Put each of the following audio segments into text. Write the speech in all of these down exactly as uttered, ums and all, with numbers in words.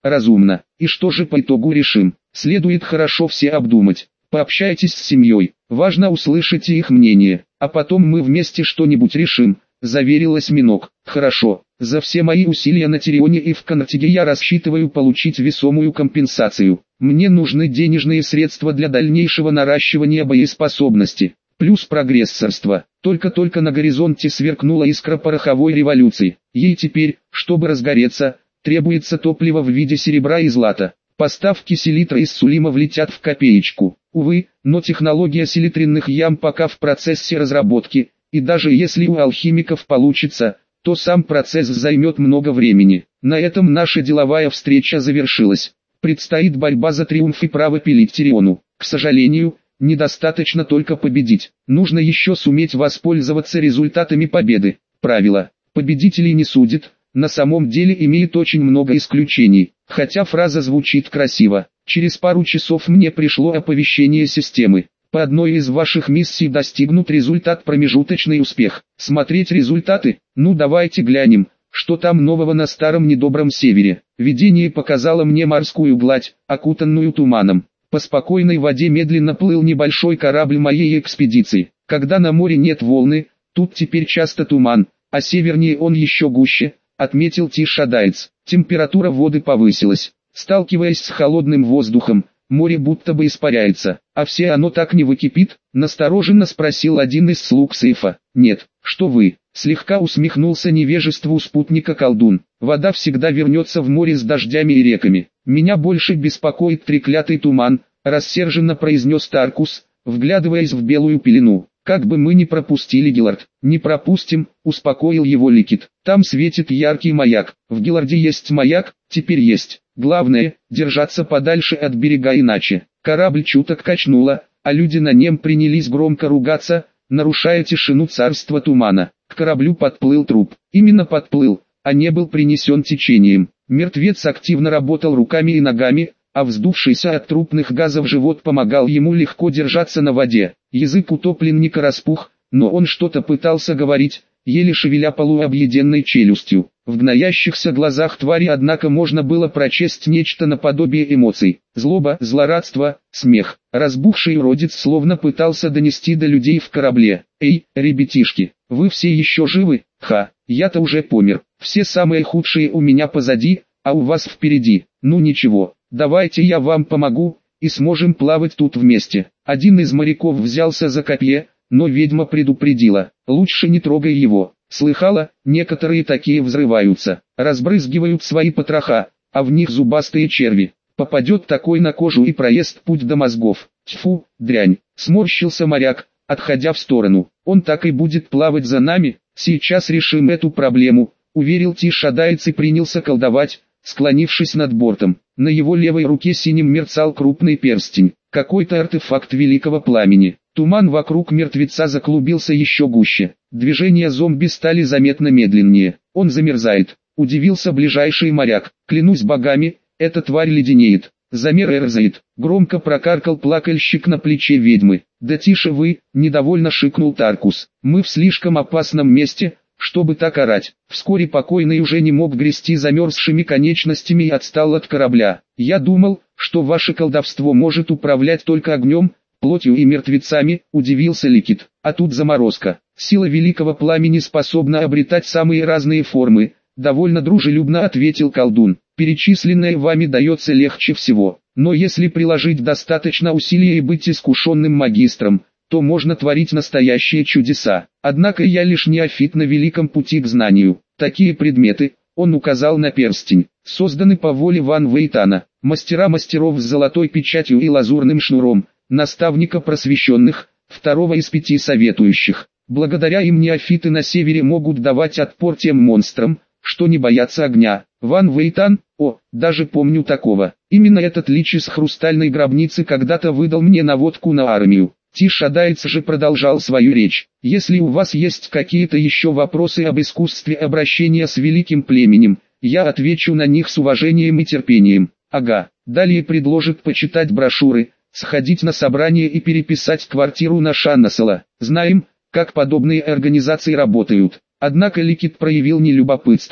разумно. И что же по итогу решим? Следует хорошо все обдумать. Пообщайтесь с семьей, важно услышать их мнение, а потом мы вместе что-нибудь решим, заверилась Минок. Хорошо, за все мои усилия на Тирионе и в Коннектиге я рассчитываю получить весомую компенсацию. Мне нужны денежные средства для дальнейшего наращивания боеспособности, плюс прогрессорство. Только-только на горизонте сверкнула искра пороховой революции. Ей теперь, чтобы разгореться, требуется топливо в виде серебра и злата. Поставки селитра из Сулима влетят в копеечку. Увы, но технология селитринных ям пока в процессе разработки, и даже если у алхимиков получится, то сам процесс займет много времени. На этом наша деловая встреча завершилась. Предстоит борьба за триумф и право пилить Тириону. К сожалению, недостаточно только победить. Нужно еще суметь воспользоваться результатами победы. Правило «победителей не судят» на самом деле имеет очень много исключений. Хотя фраза звучит красиво. Через пару часов мне пришло оповещение системы. По одной из ваших миссий достигнут результат промежуточный успех. Смотреть результаты? Ну давайте глянем, что там нового на старом недобром севере. Видение показало мне морскую гладь, окутанную туманом. По спокойной воде медленно плыл небольшой корабль моей экспедиции. Когда на море нет волны, тут теперь часто туман, а севернее он еще гуще, отметил Тишадаец. Температура воды повысилась. Сталкиваясь с холодным воздухом, море будто бы испаряется. А все оно так не выкипит? Настороженно спросил один из слуг Сейфа. Нет, что вы, слегка усмехнулся невежеству спутника колдун. Вода всегда вернется в море с дождями и реками. Меня больше беспокоит треклятый туман, рассерженно произнес Таркус, вглядываясь в белую пелену. Как бы мы ни пропустили Гиллард. Не пропустим, успокоил его Ликит. Там светит яркий маяк. В Гилларде есть маяк, теперь есть. Главное, держаться подальше от берега, иначе. Корабль чуток качнуло, а люди на нем принялись громко ругаться, нарушая тишину царства тумана. К кораблю подплыл труп. Именно подплыл, а не был принесен течением. Мертвец активно работал руками и ногами, а вздувшийся от трупных газов живот помогал ему легко держаться на воде. Язык утопленника распух, но он что-то пытался говорить, еле шевеля полуобъеденной челюстью. В гноящихся глазах твари однако можно было прочесть нечто наподобие эмоций. Злоба, злорадство, смех. Разбухший уродец словно пытался донести до людей в корабле. «Эй, ребятишки, вы все еще живы? Ха, я-то уже помер. Все самые худшие у меня позади, а у вас впереди. Ну ничего, давайте я вам помогу, и сможем плавать тут вместе». Один из моряков взялся за копье, но ведьма предупредила: лучше не трогай его. Слыхала, некоторые такие взрываются, разбрызгивают свои потроха, а в них зубастые черви. Попадет такой на кожу и проест путь до мозгов. Тьфу, дрянь, сморщился моряк, отходя в сторону. Он так и будет плавать за нами. Сейчас решим эту проблему, уверил Тишадаец и принялся колдовать, склонившись над бортом. На его левой руке синим мерцал крупный перстень, какой-то артефакт великого пламени. Туман вокруг мертвеца заклубился еще гуще. Движения зомби стали заметно медленнее. Он замерзает. Удивился ближайший моряк. Клянусь богами, эта тварь леденеет. Замерзает. Громко прокаркал плакальщик на плече ведьмы. Да тише вы, недовольно шикнул Таркус. Мы в слишком опасном месте, чтобы так орать. Вскоре покойный уже не мог грести замерзшими конечностями и отстал от корабля. Я думал, что ваше колдовство может управлять только огнем, плотью и мертвецами, удивился Ликит. А тут заморозка. Сила великого пламени способна обретать самые разные формы, довольно дружелюбно ответил колдун. Перечисленное вами дается легче всего, но если приложить достаточно усилий и быть искушенным магистром, то можно творить настоящие чудеса. Однако я лишь неофит на великом пути к знанию. Такие предметы, он указал на перстень, созданы по воле Ван Вейтана, мастера мастеров с золотой печатью и лазурным шнуром, наставника просвещенных, второго из пяти советующих. Благодаря им неофиты на севере могут давать отпор тем монстрам, что не боятся огня. Ван Вейтан, о, даже помню такого. Именно этот лич из хрустальной гробницы когда-то выдал мне наводку на армию. Тишадаец же продолжал свою речь. Если у вас есть какие-то еще вопросы об искусстве обращения с великим племенем, я отвечу на них с уважением и терпением. Ага, далее предложит почитать брошюры, сходить на собрание и переписать квартиру на Шаннасала. Знаем, как подобные организации работают. Однако Ликит проявил не любопытство,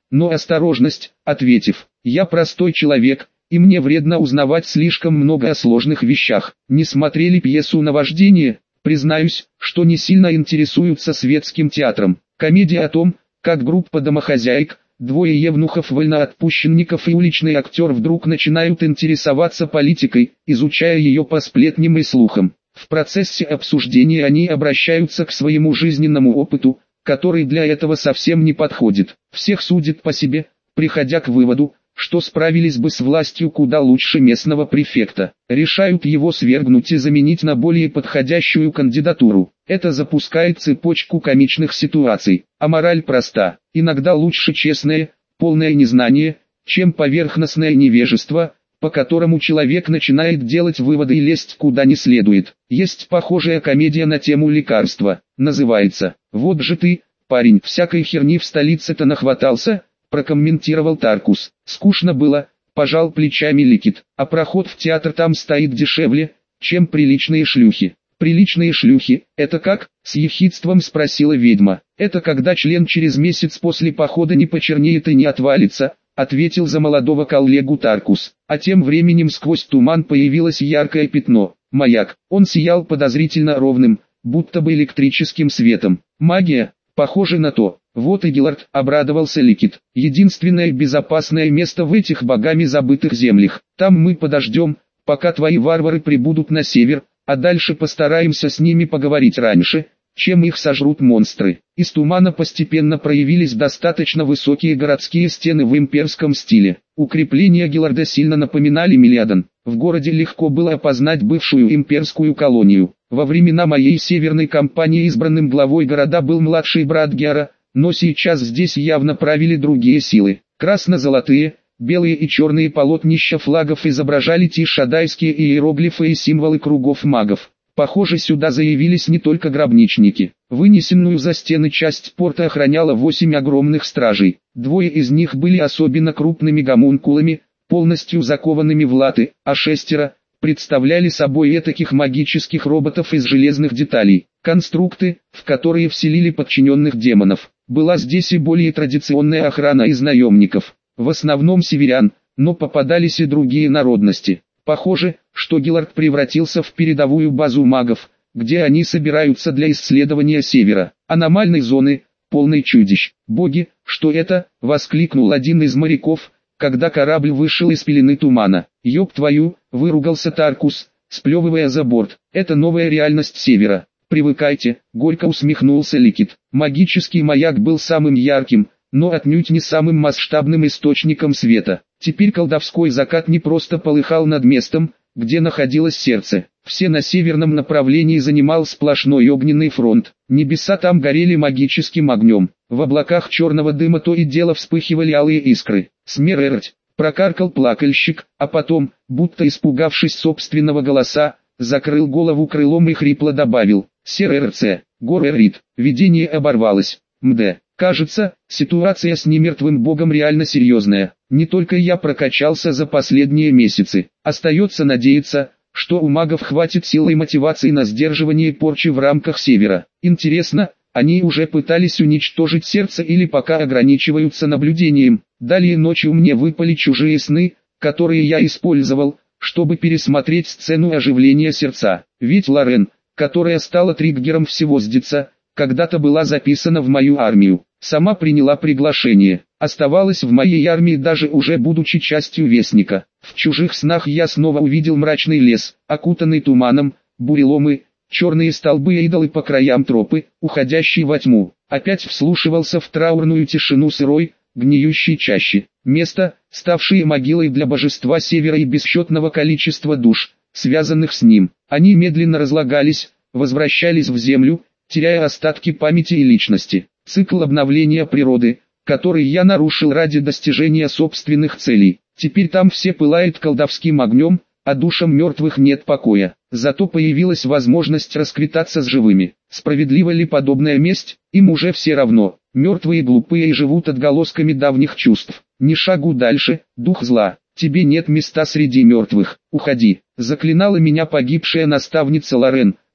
но осторожность, ответив, «Я простой человек, и мне вредно узнавать слишком много о сложных вещах». Не смотрели пьесу «Наваждение»? Признаюсь, что не сильно интересуются светским театром. Комедия о том, как группа домохозяек, двое евнухов-вольноотпущенников и уличный актер вдруг начинают интересоваться политикой, изучая ее по сплетням и слухам. В процессе обсуждения они обращаются к своему жизненному опыту, который для этого совсем не подходит. Всех судят по себе, приходя к выводу, что справились бы с властью куда лучше местного префекта. Решают его свергнуть и заменить на более подходящую кандидатуру. Это запускает цепочку комичных ситуаций. А мораль проста. Иногда лучше честное, полное незнание, чем поверхностное невежество, по которому человек начинает делать выводы и лезть куда не следует. Есть похожая комедия на тему лекарства. Называется «Вот же ты, парень, всякой херни в столице-то нахватался», прокомментировал Таркус. Скучно было, пожал плечами Ликит, а проход в театр там стоит дешевле, чем приличные шлюхи. Приличные шлюхи, это как? С ехидством спросила ведьма. Это когда член через месяц после похода не почернеет и не отвалится, ответил за молодого коллегу Таркус. А тем временем сквозь туман появилось яркое пятно. Маяк. Он сиял подозрительно ровным, будто бы электрическим светом. Магия? Похоже на то. Вот и Гиллард, обрадовался Ликит. Единственное безопасное место в этих богами забытых землях. Там мы подождем, пока твои варвары прибудут на север, а дальше постараемся с ними поговорить раньше, чем их сожрут монстры. Из тумана постепенно проявились достаточно высокие городские стены в имперском стиле. Укрепления Гилларда сильно напоминали Милиадан. В городе легко было опознать бывшую имперскую колонию. Во времена моей северной кампании избранным главой города был младший брат Гера, но сейчас здесь явно правили другие силы. Красно-золотые, белые и черные полотнища флагов изображали тишадайские иероглифы и символы кругов магов. Похоже, сюда заявились не только гробничники. Вынесенную за стены часть порта охраняло восемь огромных стражей. Двое из них были особенно крупными гомункулами, полностью закованными в латы, а шестеро представляли собой этаких магических роботов из железных деталей. Конструкты, в которые вселили подчиненных демонов. Была здесь и более традиционная охрана из наемников, в основном северян, но попадались и другие народности. Похоже, что Гиллард превратился в передовую базу магов, где они собираются для исследования севера, аномальной зоны, полной чудищ. «Боги, что это?» — воскликнул один из моряков, когда корабль вышел из пелены тумана. «Ёб твою!» — выругался Таркус, сплевывая за борт. «Это новая реальность севера. Привыкайте», — горько усмехнулся Ликит. Магический маяк был самым ярким, но отнюдь не самым масштабным источником света. Теперь колдовской закат не просто полыхал над местом, где находилось сердце. Все на северном направлении занимал сплошной огненный фронт. Небеса там горели магическим огнем. В облаках черного дыма то и дело вспыхивали алые искры. «Смерть!» — прокаркал плакальщик, а потом, будто испугавшись собственного голоса, закрыл голову крылом и хрипло добавил: «Сэр-РЦ, Гор-Эрит, видение оборвалось. Мд. Кажется, ситуация с немертвым богом реально серьезная. Не только я прокачался за последние месяцы. Остается надеяться, что у магов хватит силы и мотивации на сдерживание порчи в рамках севера. Интересно, они уже пытались уничтожить сердце или пока ограничиваются наблюдением?» Далее ночью мне выпали чужие сны, которые я использовал, чтобы пересмотреть сцену оживления сердца. Ведь Лорен, которая стала триггером всего сдиться, когда-то была записана в мою армию. Сама приняла приглашение, оставалась в моей армии даже уже будучи частью Вестника. В чужих снах я снова увидел мрачный лес, окутанный туманом, буреломы, черные столбы и идолы по краям тропы, уходящие во тьму. Опять вслушивался в траурную тишину сырой, гниющей чащи. Место, ставшее могилой для божества севера и бесчетного количества душ, связанных с ним. Они медленно разлагались, возвращались в землю, теряя остатки памяти и личности. Цикл обновления природы, который я нарушил ради достижения собственных целей. Теперь там все пылает колдовским огнем, а душам мертвых нет покоя. Зато появилась возможность расквитаться с живыми. Справедлива ли подобная месть? Им уже все равно. Мертвые глупые и живут отголосками давних чувств. Ни шагу дальше, дух зла. Тебе нет места среди мертвых. Уходи. Заклинала меня погибшая наставница Лорен,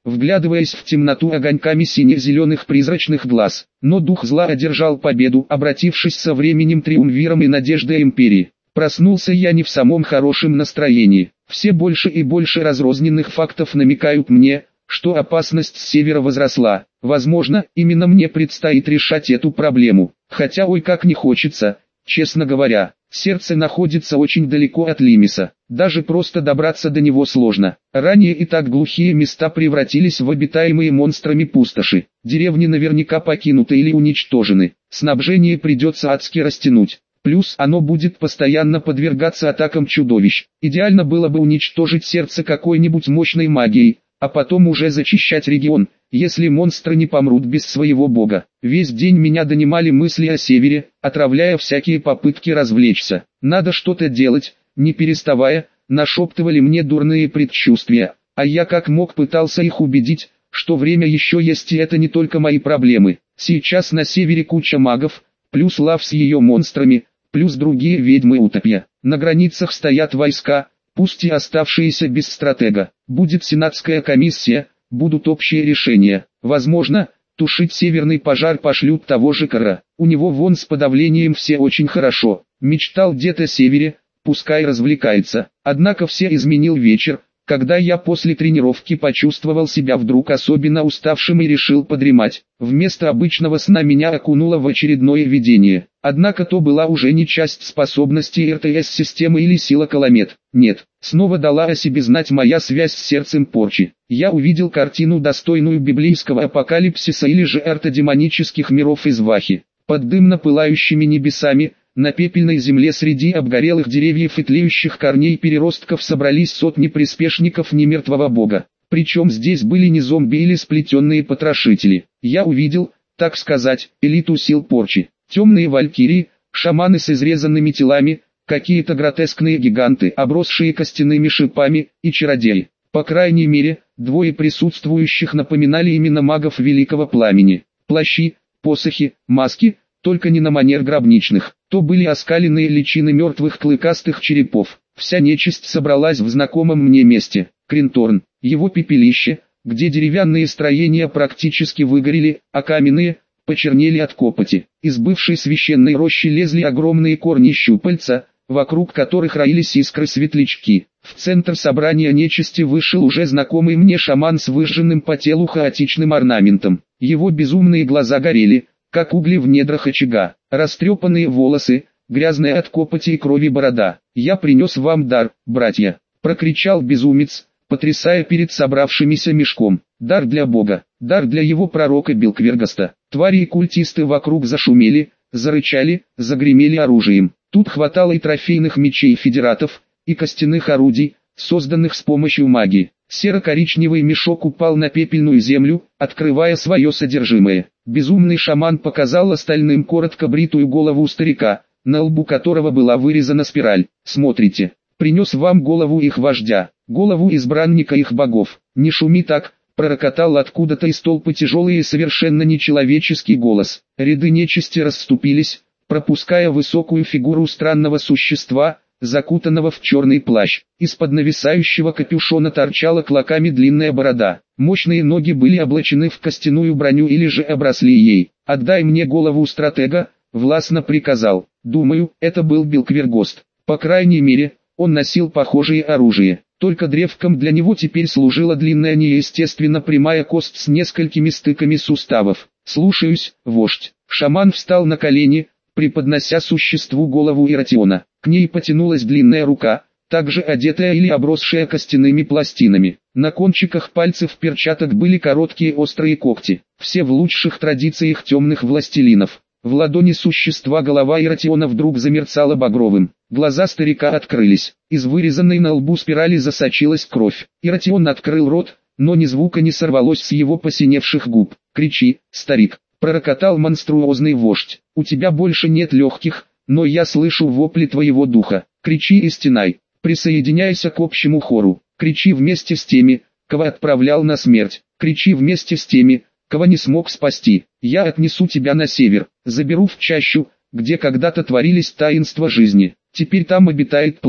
вглядываясь в темноту огоньками сине-зеленых призрачных глаз. Но дух зла одержал победу, обратившись со временем триумвиром и надеждой империи. Проснулся я не в самом хорошем настроении. Все больше и больше разрозненных фактов намекают мне, что опасность с севера возросла. Возможно, именно мне предстоит решать эту проблему. Хотя ой как не хочется, честно говоря. Сердце находится очень далеко от Лимиса. Даже просто добраться до него сложно. Ранее и так глухие места превратились в обитаемые монстрами пустоши. Деревни наверняка покинуты или уничтожены. Снабжение придется адски растянуть. Плюс оно будет постоянно подвергаться атакам чудовищ. Идеально было бы уничтожить сердце какой-нибудь мощной магией, а потом уже зачищать регион, если монстры не помрут без своего бога. Весь день меня донимали мысли о севере, отравляя всякие попытки развлечься. Надо что-то делать, не переставая, нашептывали мне дурные предчувствия, а я как мог пытался их убедить, что время еще есть и это не только мои проблемы. Сейчас на севере куча магов, плюс Лав с ее монстрами, плюс другие ведьмы Утопия. На границах стоят войска, пусть и оставшиеся без стратега. Будет сенатская комиссия, будут общие решения. Возможно, тушить северный пожар пошлют того же Кара. У него вон с подавлением все очень хорошо. Мечтал дед о севере, пускай развлекается. Однако все изменил вечер, когда я после тренировки почувствовал себя вдруг особенно уставшим и решил подремать. Вместо обычного сна меня окунуло в очередное видение. Однако то была уже не часть способностей эр тэ эс-системы или сила Каламет. Нет, снова дала о себе знать моя связь с сердцем порчи. Я увидел картину, достойную библейского апокалипсиса или же артодемонических миров из Вахи. Под дымно пылающими небесами, на пепельной земле среди обгорелых деревьев и тлеющих корней переростков собрались сотни приспешников немертвого бога. Причем здесь были не зомби или сплетенные потрошители. Я увидел, так сказать, элиту сил порчи. Темные валькирии, шаманы с изрезанными телами, какие-то гротескные гиганты, обросшие костяными шипами, и чародеи. По крайней мере, двое присутствующих напоминали именно магов Великого Пламени. Плащи, посохи, маски, только не на манер гробничных. То были оскаленные личины мертвых клыкастых черепов. Вся нечисть собралась в знакомом мне месте. Кринторн, его пепелище, где деревянные строения практически выгорели, а каменные почернели от копоти. Из бывшей священной рощи лезли огромные корни щупальца, вокруг которых роились искры-светлячки. В центр собрания нечисти вышел уже знакомый мне шаман с выжженным по телу хаотичным орнаментом. Его безумные глаза горели, как угли в недрах очага. Растрепанные волосы, грязная от копоти и крови борода. «Я принес вам дар, братья!» — прокричал безумец, потрясая перед собравшимися мешком. «Дар для Бога, дар для его пророка Белквергаста». Твари и культисты вокруг зашумели, зарычали, загремели оружием. Тут хватало и трофейных мечей федератов, и костяных орудий, созданных с помощью магии. Серо-коричневый мешок упал на пепельную землю, открывая свое содержимое. Безумный шаман показал остальным коротко бритую голову старика, на лбу которого была вырезана спираль. «Смотрите, принес вам голову их вождя, голову избранника их богов. Не шуми так», — пророкотал откуда-то из толпы тяжелый и совершенно нечеловеческий голос. Ряды нечисти расступились, пропуская высокую фигуру странного существа, закутанного в черный плащ. Из-под нависающего капюшона торчала клоками длинная борода. Мощные ноги были облачены в костяную броню или же обросли ей. «Отдай мне голову стратега», — властно приказал. Думаю, это был Белквергост. По крайней мере, он носил похожее оружие. Только древком для него теперь служила длинная неестественно прямая кость с несколькими стыками суставов. «Слушаюсь, вождь». Шаман встал на колени, преподнося существу голову Иратиона. К ней потянулась длинная рука, также одетая или обросшая костяными пластинами. На кончиках пальцев перчаток были короткие острые когти, все в лучших традициях темных властелинов. В ладони существа голова Иратиона вдруг замерцала багровым. Глаза старика открылись, из вырезанной на лбу спирали засочилась кровь. Иратион открыл рот, но ни звука не сорвалось с его посиневших губ. «Кричи, старик!» — пророкотал монструозный вождь. «У тебя больше нет легких, но я слышу вопли твоего духа. Кричи и стенай, присоединяйся к общему хору. Кричи вместе с теми, кого отправлял на смерть. Кричи вместе с теми, кого не смог спасти. Я отнесу тебя на север, заберу в чащу, где когда-то творились таинства жизни. Теперь там обитает пламя.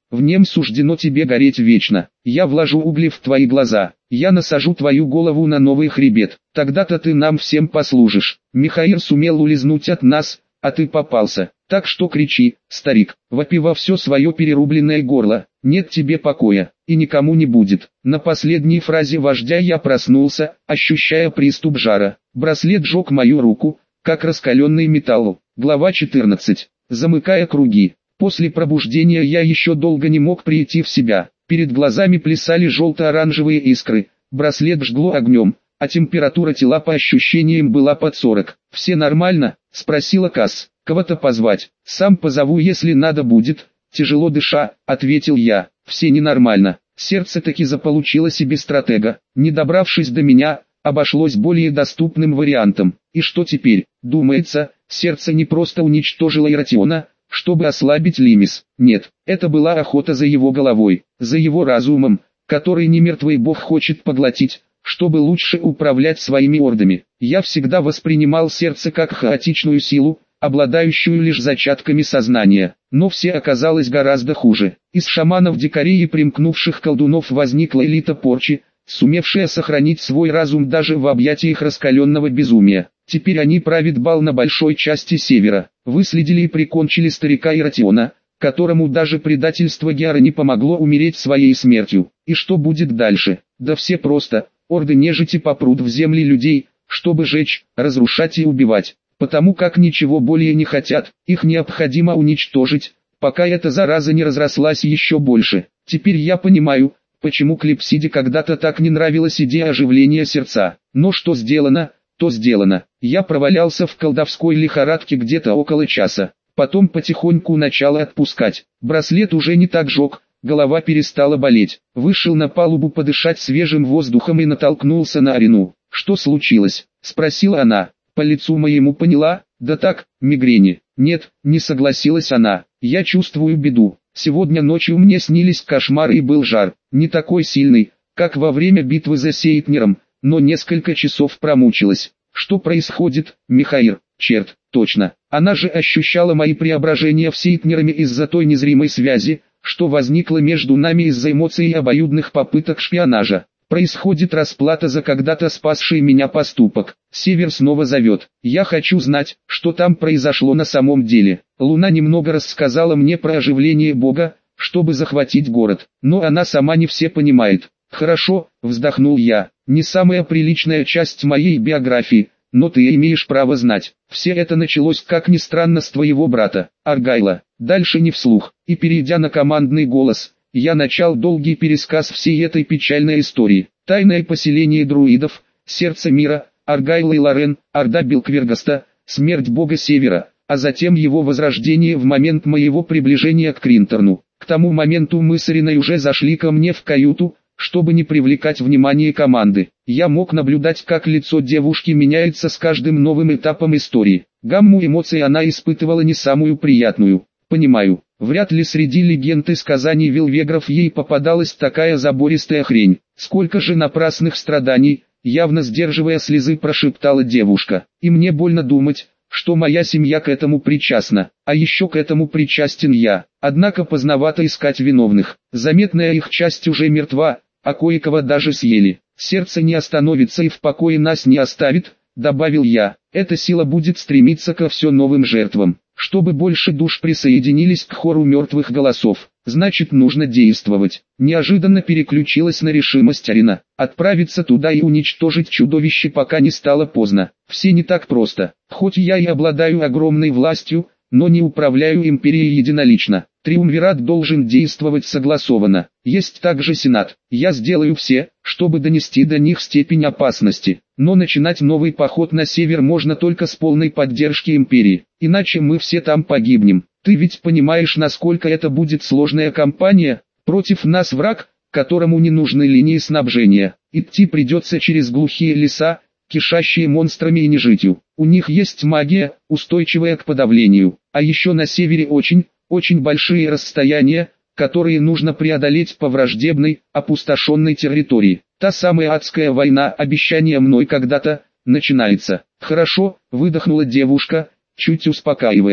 в нем суждено тебе гореть вечно. Я вложу угли в твои глаза, я насажу твою голову на новый хребет, тогда-то ты нам всем послужишь. Михаил сумел улизнуть от нас, а ты попался, так что кричи, старик, вопи во все свое перерубленное горло, нет тебе покоя, и никому не будет. На последней фразе вождя я проснулся, ощущая приступ жара, браслет жег мою руку, как раскаленный металл. Глава четырнадцать. Замыкая круги. После пробуждения я еще долго не мог прийти в себя, перед глазами плясали желто-оранжевые искры, браслет жгло огнем, а температура тела по ощущениям была под сорок. «Все нормально?» – спросила Касс. «Кого-то позвать?» «Сам позову, если надо будет», – тяжело дыша, ответил я. «Все ненормально». Сердце таки заполучило себе стратега. Не добравшись до меня, обошлось более доступным вариантом. И что теперь? Думается, сердце не просто уничтожило Иратиона, чтобы ослабить Лимис. Нет, это была охота за его головой, за его разумом, который немертвый бог хочет поглотить, чтобы лучше управлять своими ордами. Я всегда воспринимал сердце как хаотичную силу, обладающую лишь зачатками сознания, но все оказалось гораздо хуже. Из шаманов-дикарей и примкнувших колдунов возникла элита порчи, сумевшая сохранить свой разум даже в объятиях раскаленного безумия. Теперь они правят бал на большой части севера, выследили и прикончили старика Иратиона, которому даже предательство Геара не помогло умереть своей смертью. И что будет дальше? Да все просто, орды нежити попрут в земли людей, чтобы жечь, разрушать и убивать, потому как ничего более не хотят, их необходимо уничтожить, пока эта зараза не разрослась еще больше. Теперь я понимаю, почему Клипсиде когда-то так не нравилась идея оживления сердца, но что сделано, то сделано. Я провалялся в колдовской лихорадке где-то около часа, потом потихоньку начал отпускать. Браслет уже не так жег, голова перестала болеть. Вышел на палубу подышать свежим воздухом и натолкнулся на Арину. «Что случилось?» – спросила она. По лицу моему поняла, да так, мигрени. «Нет», – не согласилась она, – «я чувствую беду. Сегодня ночью мне снились кошмары и был жар, не такой сильный, как во время битвы за Сейтнером, но несколько часов промучилась. Что происходит, Михаил? Черт, точно. Она же ощущала мои преображения в Сейтнерами из-за той незримой связи, что возникла между нами из-за эмоций и обоюдных попыток шпионажа. Происходит расплата за когда-то спасший меня поступок. Север снова зовет. Я хочу знать, что там произошло на самом деле. Луна немного рассказала мне про оживление Бога, чтобы захватить город, но она сама не все понимает. Хорошо, вздохнул я, не самая приличная часть моей биографии, но ты имеешь право знать. Все это началось, как ни странно, с твоего брата, Аргайла. Дальше не вслух, и перейдя на командный голос, я начал долгий пересказ всей этой печальной истории. Тайное поселение друидов, сердце мира, Аргайл и Лорен, орда Белквергаста, смерть бога Севера, а затем его возрождение в момент моего приближения к Кринтерну. К тому моменту мы с Ириной уже зашли ко мне в каюту, чтобы не привлекать внимание команды. Я мог наблюдать, как лицо девушки меняется с каждым новым этапом истории. Гамму эмоций она испытывала не самую приятную. Понимаю, вряд ли среди легенд и сказаний Вилвегров ей попадалась такая забористая хрень. Сколько же напрасных страданий, явно сдерживая слезы, прошептала девушка. И мне больно думать, что моя семья к этому причастна, а еще к этому причастен я. Однако поздновато искать виновных. Заметная их часть уже мертва, а кое-кого даже съели. Сердце не остановится и в покое нас не оставит, добавил я. Эта сила будет стремиться ко все новым жертвам, чтобы больше душ присоединились к хору мертвых голосов. Значит, нужно действовать. Неожиданно переключилась на решимость Арина. Отправиться туда и уничтожить чудовище, пока не стало поздно. Все не так просто. Хоть я и обладаю огромной властью, но не управляю империей единолично. Триумвират должен действовать согласованно. Есть также Сенат. Я сделаю все, чтобы донести до них степень опасности. Но начинать новый поход на север можно только с полной поддержки империи. Иначе мы все там погибнем. Ты ведь понимаешь, насколько это будет сложная кампания? Против нас враг, которому не нужны линии снабжения. Идти придется через глухие леса, кишащие монстрами и нежитью. У них есть магия, устойчивая к подавлению. А еще на севере очень, очень большие расстояния, которые нужно преодолеть по враждебной, опустошенной территории. Та самая адская война, обещание мной когда-то, начинается. Хорошо, выдохнула девушка, чуть успокаиваясь.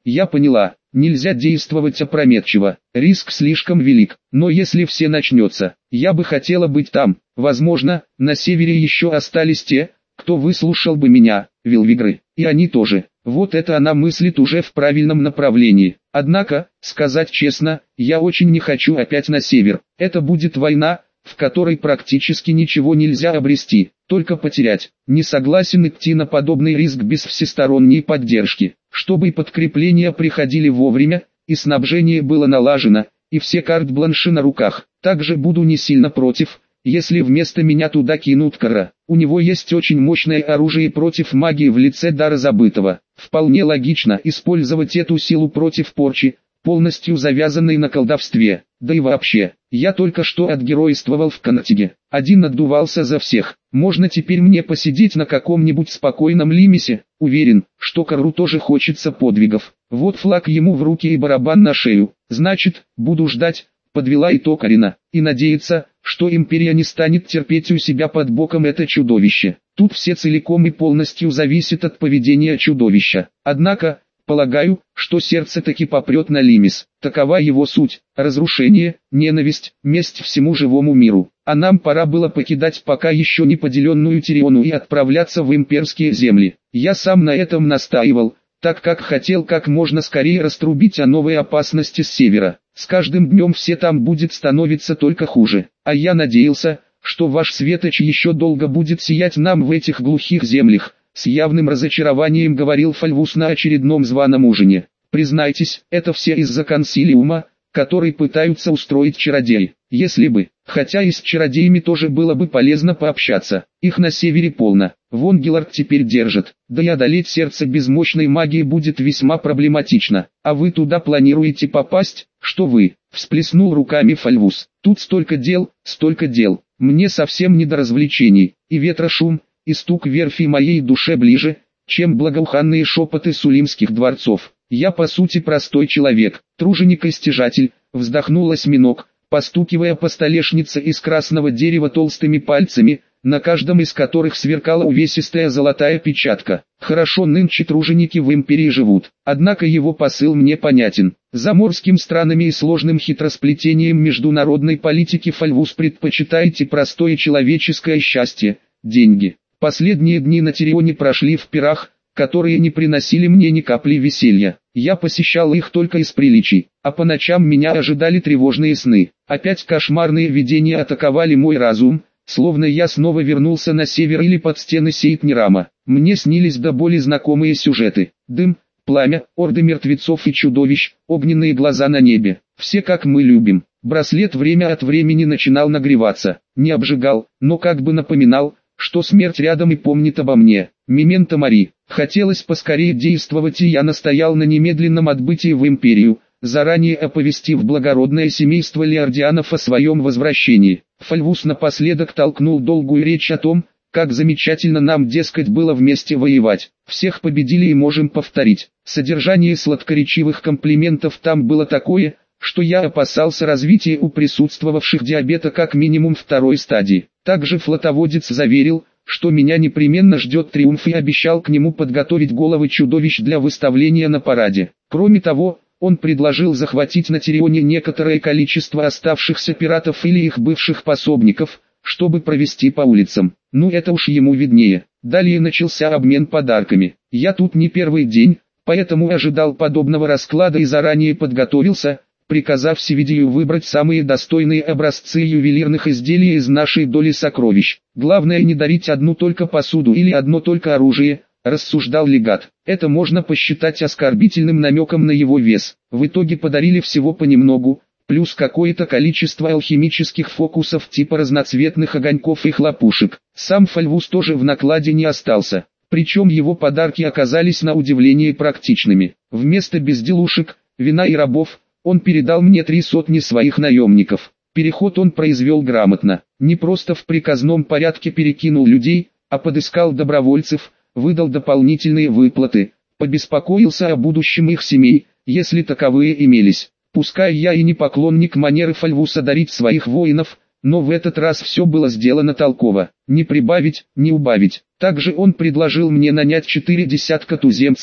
Я поняла, нельзя действовать опрометчиво, риск слишком велик, но если все начнется, я бы хотела быть там. Возможно, на севере еще остались те, кто выслушал бы меня, Вилвигры, и они тоже. Вот это она мыслит уже в правильном направлении. Однако, сказать честно, я очень не хочу опять на север. Это будет война, в которой практически ничего нельзя обрести, только потерять. Не согласен идти на подобный риск без всесторонней поддержки, чтобы и подкрепления приходили вовремя, и снабжение было налажено, и все карт-бланши на руках. Также буду не сильно против, если вместо меня туда кинут Кара. У него есть очень мощное оружие против магии в лице дара забытого. Вполне логично использовать эту силу против порчи, полностью завязанной на колдовстве. Да и вообще, я только что отгеройствовал в Контиге. Один отдувался за всех. Можно теперь мне посидеть на каком-нибудь спокойном лимисе. Уверен, что Кару тоже хочется подвигов. Вот флаг ему в руки и барабан на шею. Значит, буду ждать. Подвела итог Арина, и надеяться, что империя не станет терпеть у себя под боком это чудовище. Тут все целиком и полностью зависит от поведения чудовища. Однако, полагаю, что сердце таки попрет на Лимис. Такова его суть: разрушение, ненависть, месть всему живому миру. А нам пора было покидать пока еще не поделенную Тириону и отправляться в имперские земли. Я сам на этом настаивал, так как хотел как можно скорее раструбить о новой опасности с севера. С каждым днем все там будет становиться только хуже. А я надеялся, что ваш светоч еще долго будет сиять нам в этих глухих землях. С явным разочарованием говорил Фальвус на очередном званом ужине. Признайтесь, это все из-за консилиума, который пытаются устроить чародеи. Если бы, хотя и с чародеями тоже было бы полезно пообщаться. Их на севере полно. Вон Гиллард теперь держит. Да и одолеть сердце без мощной магии будет весьма проблематично. А вы туда планируете попасть? Что вы? Всплеснул руками Фальвус. Тут столько дел, столько дел. Мне совсем не до развлечений. И ветрошум, и стук верфи моей душе ближе, чем благоуханные шепоты сулимских дворцов. Я по сути простой человек, труженик и стяжатель, вздохнул осьминог, постукивая по столешнице из красного дерева толстыми пальцами, на каждом из которых сверкала увесистая золотая печатка. Хорошо нынче труженики в империи живут, однако его посыл мне понятен. Заморским странами и сложным хитросплетением международной политики Фальвус предпочитаете простое человеческое счастье, деньги. Последние дни на Тирионе прошли в пирах, которые не приносили мне ни капли веселья. Я посещал их только из приличий, а по ночам меня ожидали тревожные сны. Опять кошмарные видения атаковали мой разум, словно я снова вернулся на север или под стены Сейтнирама. Мне снились до боли знакомые сюжеты. Дым, пламя, орды мертвецов и чудовищ, огненные глаза на небе. Все как мы любим. Браслет время от времени начинал нагреваться. Не обжигал, но как бы напоминал, что смерть рядом и помнит обо мне. Мементо Мари. Хотелось поскорее действовать, и я настоял на немедленном отбытии в империю, заранее оповестив благородное семейство Леордианов о своем возвращении. Фальвус напоследок толкнул долгую речь о том, как замечательно нам, дескать, было вместе воевать. Всех победили и можем повторить. Содержание сладкоречивых комплиментов там было такое, что я опасался развития у присутствовавших диабета как минимум второй стадии. Также флотоводец заверил, что меня непременно ждет триумф, и обещал к нему подготовить головы чудовищ для выставления на параде. Кроме того, он предложил захватить на Тирионе некоторое количество оставшихся пиратов или их бывших пособников, чтобы провести по улицам. Ну это уж ему виднее. Далее начался обмен подарками. Я тут не первый день, поэтому ожидал подобного расклада и заранее подготовился, приказав Севидию выбрать самые достойные образцы ювелирных изделий из нашей доли сокровищ. Главное не дарить одну только посуду или одно только оружие, рассуждал легат. Это можно посчитать оскорбительным намеком на его вес. В итоге подарили всего понемногу, плюс какое-то количество алхимических фокусов типа разноцветных огоньков и хлопушек. Сам Фальвус тоже в накладе не остался. Причем его подарки оказались на удивление практичными. Вместо безделушек, вина и рабов, он передал мне три сотни своих наемников. Переход он произвел грамотно. Не просто в приказном порядке перекинул людей, а подыскал добровольцев, выдал дополнительные выплаты, побеспокоился о будущем их семей, если таковые имелись. Пускай я и не поклонник манеры Фальвуса дарить своих воинов, но в этот раз все было сделано толково. Не прибавить, не убавить. Также он предложил мне нанять четыре десятка туземцев,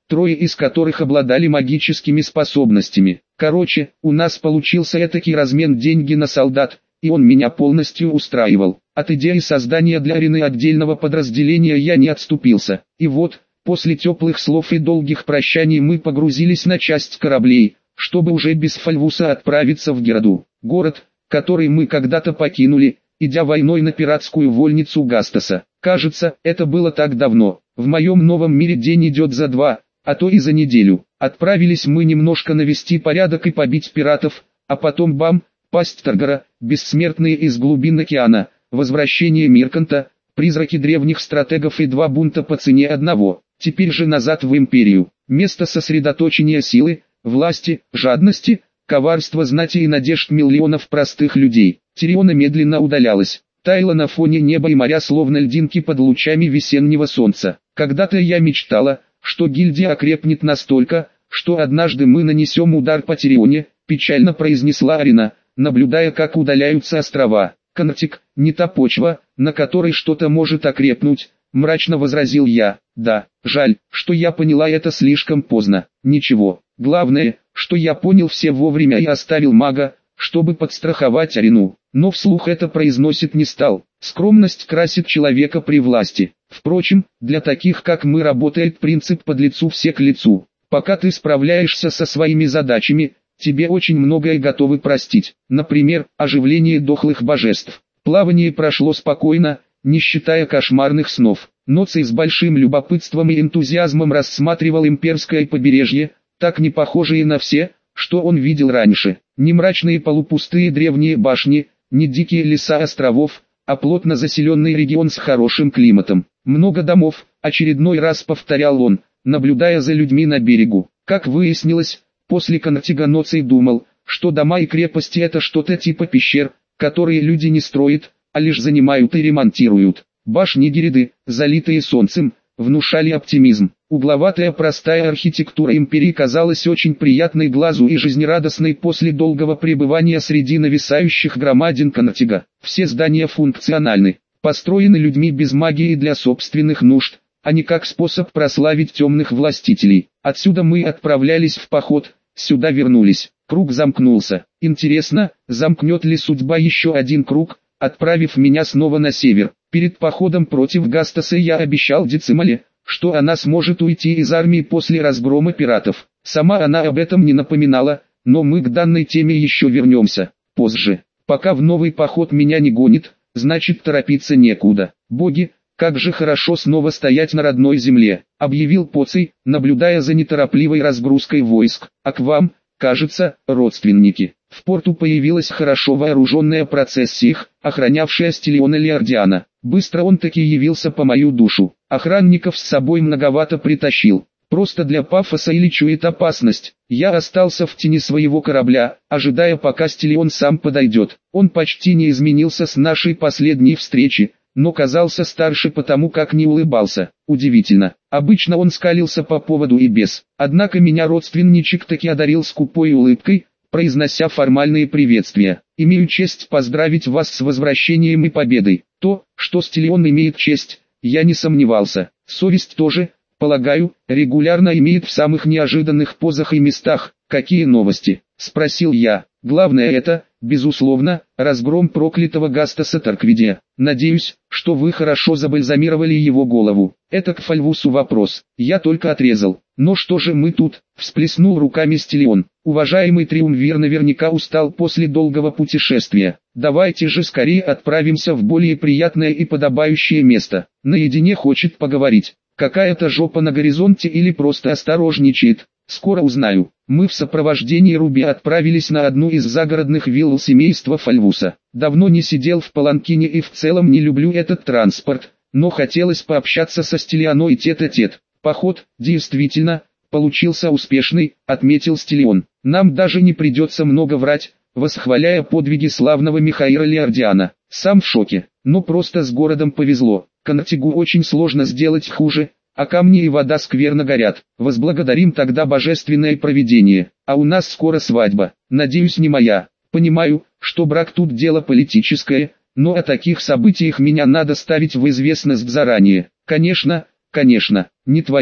трое из которых обладали магическими способностями. Короче, у нас получился этакий размен деньги на солдат, и он меня полностью устраивал. От идеи создания для арены отдельного подразделения я не отступился. И вот, после теплых слов и долгих прощаний мы погрузились на часть кораблей, чтобы уже без Фальвуса отправиться в Гераду. Город, который мы когда-то покинули, идя войной на пиратскую вольницу Гастаса. Кажется, это было так давно. В моем новом мире день идет за два, а то и за неделю. Отправились мы немножко навести порядок и побить пиратов, а потом бам, пасть Таргара, бессмертные из глубин океана, возвращение Мирканта, призраки древних стратегов и два бунта по цене одного. Теперь же назад в Империю. Место сосредоточения силы, власти, жадности, коварства знати и надежд миллионов простых людей. Тириона медленно удалялась, таяла на фоне неба и моря словно льдинки под лучами весеннего солнца. Когда-то я мечтала, что гильдия окрепнет настолько, что однажды мы нанесем удар по Тирионе, печально произнесла Арина, наблюдая, как удаляются острова. Контик, не та почва, на которой что-то может окрепнуть, мрачно возразил я. Да, жаль, что я поняла это слишком поздно. Ничего, главное, что я понял все вовремя и оставил мага, чтобы подстраховать Арину. Но вслух это произносит не стал. Скромность красит человека при власти. Впрочем, для таких как мы работает принцип «под лицу все к лицу». Пока ты справляешься со своими задачами, тебе очень многое готовы простить. Например, оживление дохлых божеств. Плавание прошло спокойно, не считая кошмарных снов. Ноций с большим любопытством и энтузиазмом рассматривал имперское побережье, так не похожие на все, что он видел раньше. Не мрачные полупустые древние башни, не дикие леса островов, а плотно заселенный регион с хорошим климатом. Много домов, очередной раз повторял он, наблюдая за людьми на берегу. Как выяснилось, после Контига Ноций думал, что дома и крепости это что-то типа пещер, которые люди не строят, а лишь занимают и ремонтируют. Башни Гериды, залитые солнцем, внушали оптимизм. Угловатая простая архитектура империи казалась очень приятной глазу и жизнерадостной после долгого пребывания среди нависающих громадин Контига. Все здания функциональны, построены людьми без магии для собственных нужд, а не как способ прославить темных властителей. Отсюда мы отправлялись в поход, сюда вернулись. Круг замкнулся. Интересно, замкнет ли судьба еще один круг, отправив меня снова на север. Перед походом против Гастаса я обещал Децимале, что она сможет уйти из армии после разгрома пиратов. Сама она об этом не напоминала, но мы к данной теме еще вернемся, позже. Пока в новый поход меня не гонит, значит торопиться некуда. Боги, как же хорошо снова стоять на родной земле, объявил Поций, наблюдая за неторопливой разгрузкой войск. А к вам, кажется, родственники. В порту появилась хорошо вооруженная процессия, охранявшая Стелиона Леордиана. Быстро он таки явился по мою душу. Охранников с собой многовато притащил. Просто для пафоса или чует опасность. Я остался в тени своего корабля, ожидая пока Стелион сам подойдет. Он почти не изменился с нашей последней встречи, но казался старше потому как не улыбался. Удивительно. Обычно он скалился по поводу и без. Однако меня родственничек таки одарил скупой улыбкой, произнося формальные приветствия. «Имею честь поздравить вас с возвращением и победой». То, что Стелион имеет честь, я не сомневался. Совесть тоже, полагаю, регулярно имеет в самых неожиданных позах и местах. «Какие новости?» – спросил я. «Главное это, безусловно, разгром проклятого Гастаса Тарквидия. Надеюсь, что вы хорошо забальзамировали его голову». Это к Фальвусу вопрос. Я только отрезал. «Но что же мы тут?» – всплеснул руками Стелион. «Уважаемый Триумвир наверняка устал после долгого путешествия. Давайте же скорее отправимся в более приятное и подобающее место. Наедине хочет поговорить. Какая-то жопа на горизонте или просто осторожничает. Скоро узнаю». Мы в сопровождении Руби отправились на одну из загородных вилл семейства Фальвуса. Давно не сидел в паланкине и в целом не люблю этот транспорт, но хотелось пообщаться со Стелионой тет-а-тет. Поход, действительно, получился успешный, отметил Стелион. Нам даже не придется много врать, восхваляя подвиги славного Михаила Леордиана. Сам в шоке, но просто с городом повезло. Контигу очень сложно сделать хуже, а камни и вода скверно горят. Возблагодарим тогда божественное провидение. А у нас скоро свадьба, надеюсь не моя. Понимаю, что брак тут дело политическое, но о таких событиях меня надо ставить в известность заранее. Конечно, конечно, не твоя.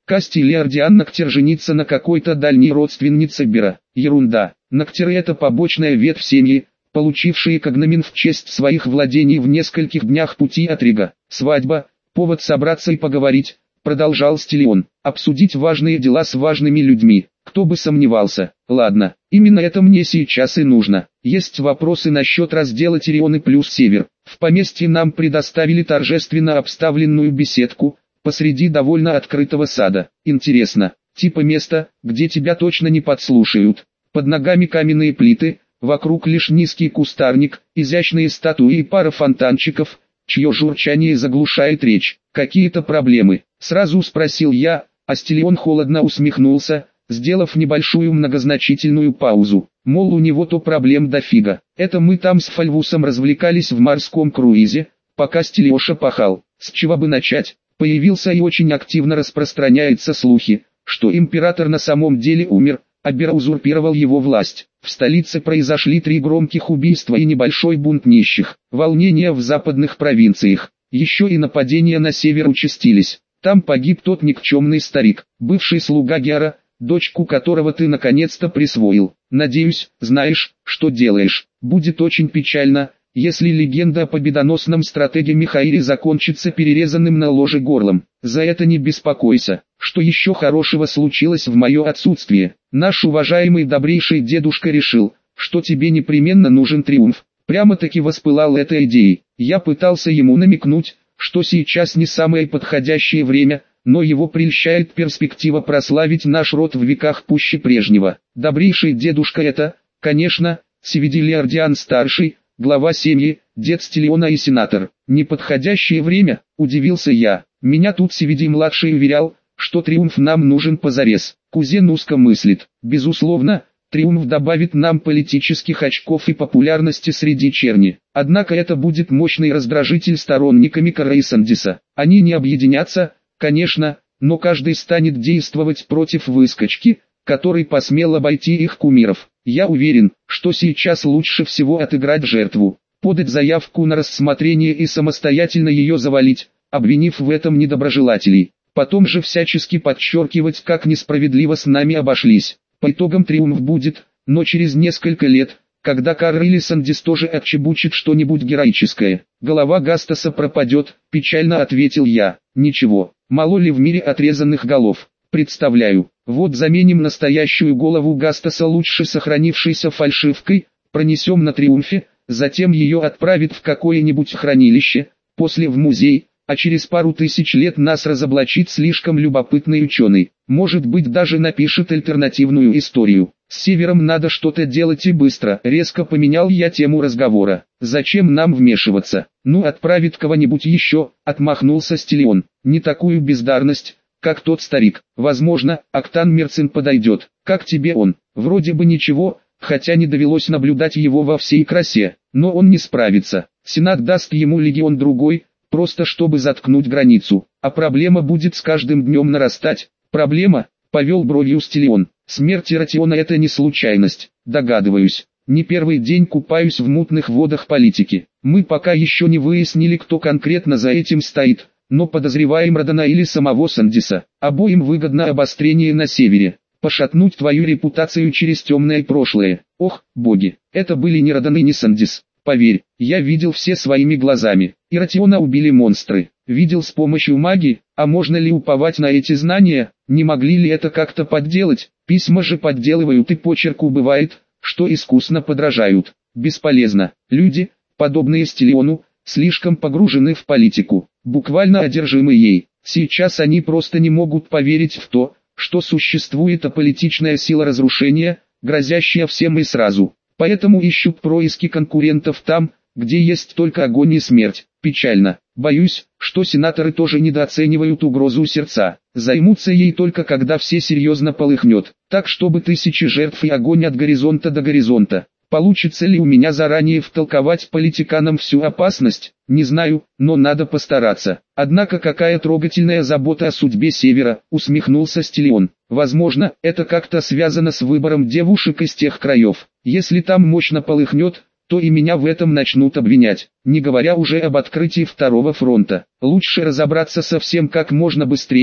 Кастильярдиан Ноктер женится на какой-то дальней родственнице Бера. Ерунда. Ноктеры — это побочная ветвь семьи, получившие когномен в честь своих владений в нескольких днях пути от Рига. Свадьба — повод собраться и поговорить, продолжал Стиллион. Обсудить важные дела с важными людьми. Кто бы сомневался. Ладно, именно это мне сейчас и нужно. Есть вопросы насчет раздела Тирионы плюс Север. В поместье нам предоставили торжественно обставленную беседку посреди довольно открытого сада. Интересно, типа место, где тебя точно не подслушают. Под ногами каменные плиты, вокруг лишь низкий кустарник, изящные статуи и пара фонтанчиков, чье журчание заглушает речь. Какие-то проблемы? Сразу спросил я, а Стиллион холодно усмехнулся, сделав небольшую многозначительную паузу. Мол, у него-то проблем дофига. Это мы там с Фальвусом развлекались в морском круизе, пока Стиллиоша пахал. С чего бы начать? Появился и очень активно распространяются слухи, что император на самом деле умер, а Бер узурпировал его власть. В столице произошли три громких убийства и небольшой бунт нищих. Волнения в западных провинциях. Еще и нападения на север участились. Там погиб тот никчемный старик, бывший слуга Гера, дочку которого ты наконец-то присвоил. Надеюсь, знаешь, что делаешь. Будет очень печально, если легенда о победоносном стратеге Михаиле закончится перерезанным на ложе горлом. За это не беспокойся. Что еще хорошего случилось в мое отсутствие? Наш уважаемый добрейший дедушка решил, что тебе непременно нужен триумф. Прямо-таки воспылал этой идеей. Я пытался ему намекнуть, что сейчас не самое подходящее время, но его прельщает перспектива прославить наш род в веках пуще прежнего. Добрейший дедушка — это, конечно, Севидилиардиан-старший, глава семьи, дед Стиллиона и сенатор. Неподходящее время, удивился я. Меня тут Севидий-младший уверял, что триумф нам нужен позарез. Кузен узко мыслит. Безусловно, триумф добавит нам политических очков и популярности среди черни. Однако это будет мощный раздражитель сторонниками Карейсандиса. Они не объединятся, конечно, но каждый станет действовать против выскочки, который посмел обойти их кумиров. Я уверен, что сейчас лучше всего отыграть жертву, подать заявку на рассмотрение и самостоятельно ее завалить, обвинив в этом недоброжелателей. Потом же всячески подчеркивать, как несправедливо с нами обошлись. По итогам триумф будет, но через несколько лет, когда Карелисандис тоже отчебучит что-нибудь героическое. Голова Гастаса пропадет, печально ответил я. Ничего, мало ли в мире отрезанных голов. Представляю, вот заменим настоящую голову Гастаса лучше сохранившейся фальшивкой, пронесем на триумфе, затем ее отправят в какое-нибудь хранилище, после в музей, а через пару тысяч лет нас разоблачит слишком любопытный ученый. Может быть, даже напишет альтернативную историю. С севером надо что-то делать и быстро. Резко поменял я тему разговора. Зачем нам вмешиваться? Ну, отправит кого-нибудь еще, отмахнулся Стиллион. Не такую бездарность, как тот старик. Возможно, Октан Мерцин подойдет. Как тебе он? Вроде бы ничего, хотя не довелось наблюдать его во всей красе. Но он не справится. Сенат даст ему легион другой, просто чтобы заткнуть границу. А проблема будет с каждым днем нарастать. Проблема? Повел бровью Стиллион. Смерть Иратиона — это не случайность, догадываюсь. Не первый день купаюсь в мутных водах политики. Мы пока еще не выяснили, кто конкретно за этим стоит, но подозреваем Родана или самого Сандиса. Обоим выгодно обострение на севере. Пошатнуть твою репутацию через темное прошлое. Ох, боги, это были не Родан и не Сандис. Поверь, я видел все своими глазами. Иратиона убили монстры. Видел с помощью магии, а можно ли уповать на эти знания? Не могли ли это как-то подделать? Письма же подделывают, и почерку бывает, что искусно подражают. Бесполезно. Люди, подобные Стиллиону, слишком погружены в политику, буквально одержимы ей. Сейчас они просто не могут поверить в то, что существует аполитичная сила разрушения, грозящая всем и сразу. Поэтому ищут происки конкурентов там, где есть только огонь и смерть. Печально. Боюсь, что сенаторы тоже недооценивают угрозу сердца. Займутся ей только когда все серьезно полыхнет. Так, чтобы тысячи жертв и огонь от горизонта до горизонта. Получится ли у меня заранее втолковать политиканам всю опасность? Не знаю, но надо постараться. Однако какая трогательная забота о судьбе Севера, усмехнулся Стиллион. Возможно, это как-то связано с выбором девушек из тех краев. Если там мощно полыхнет, то и меня в этом начнут обвинять, не говоря уже об открытии второго фронта. Лучше разобраться со всем как можно быстрее,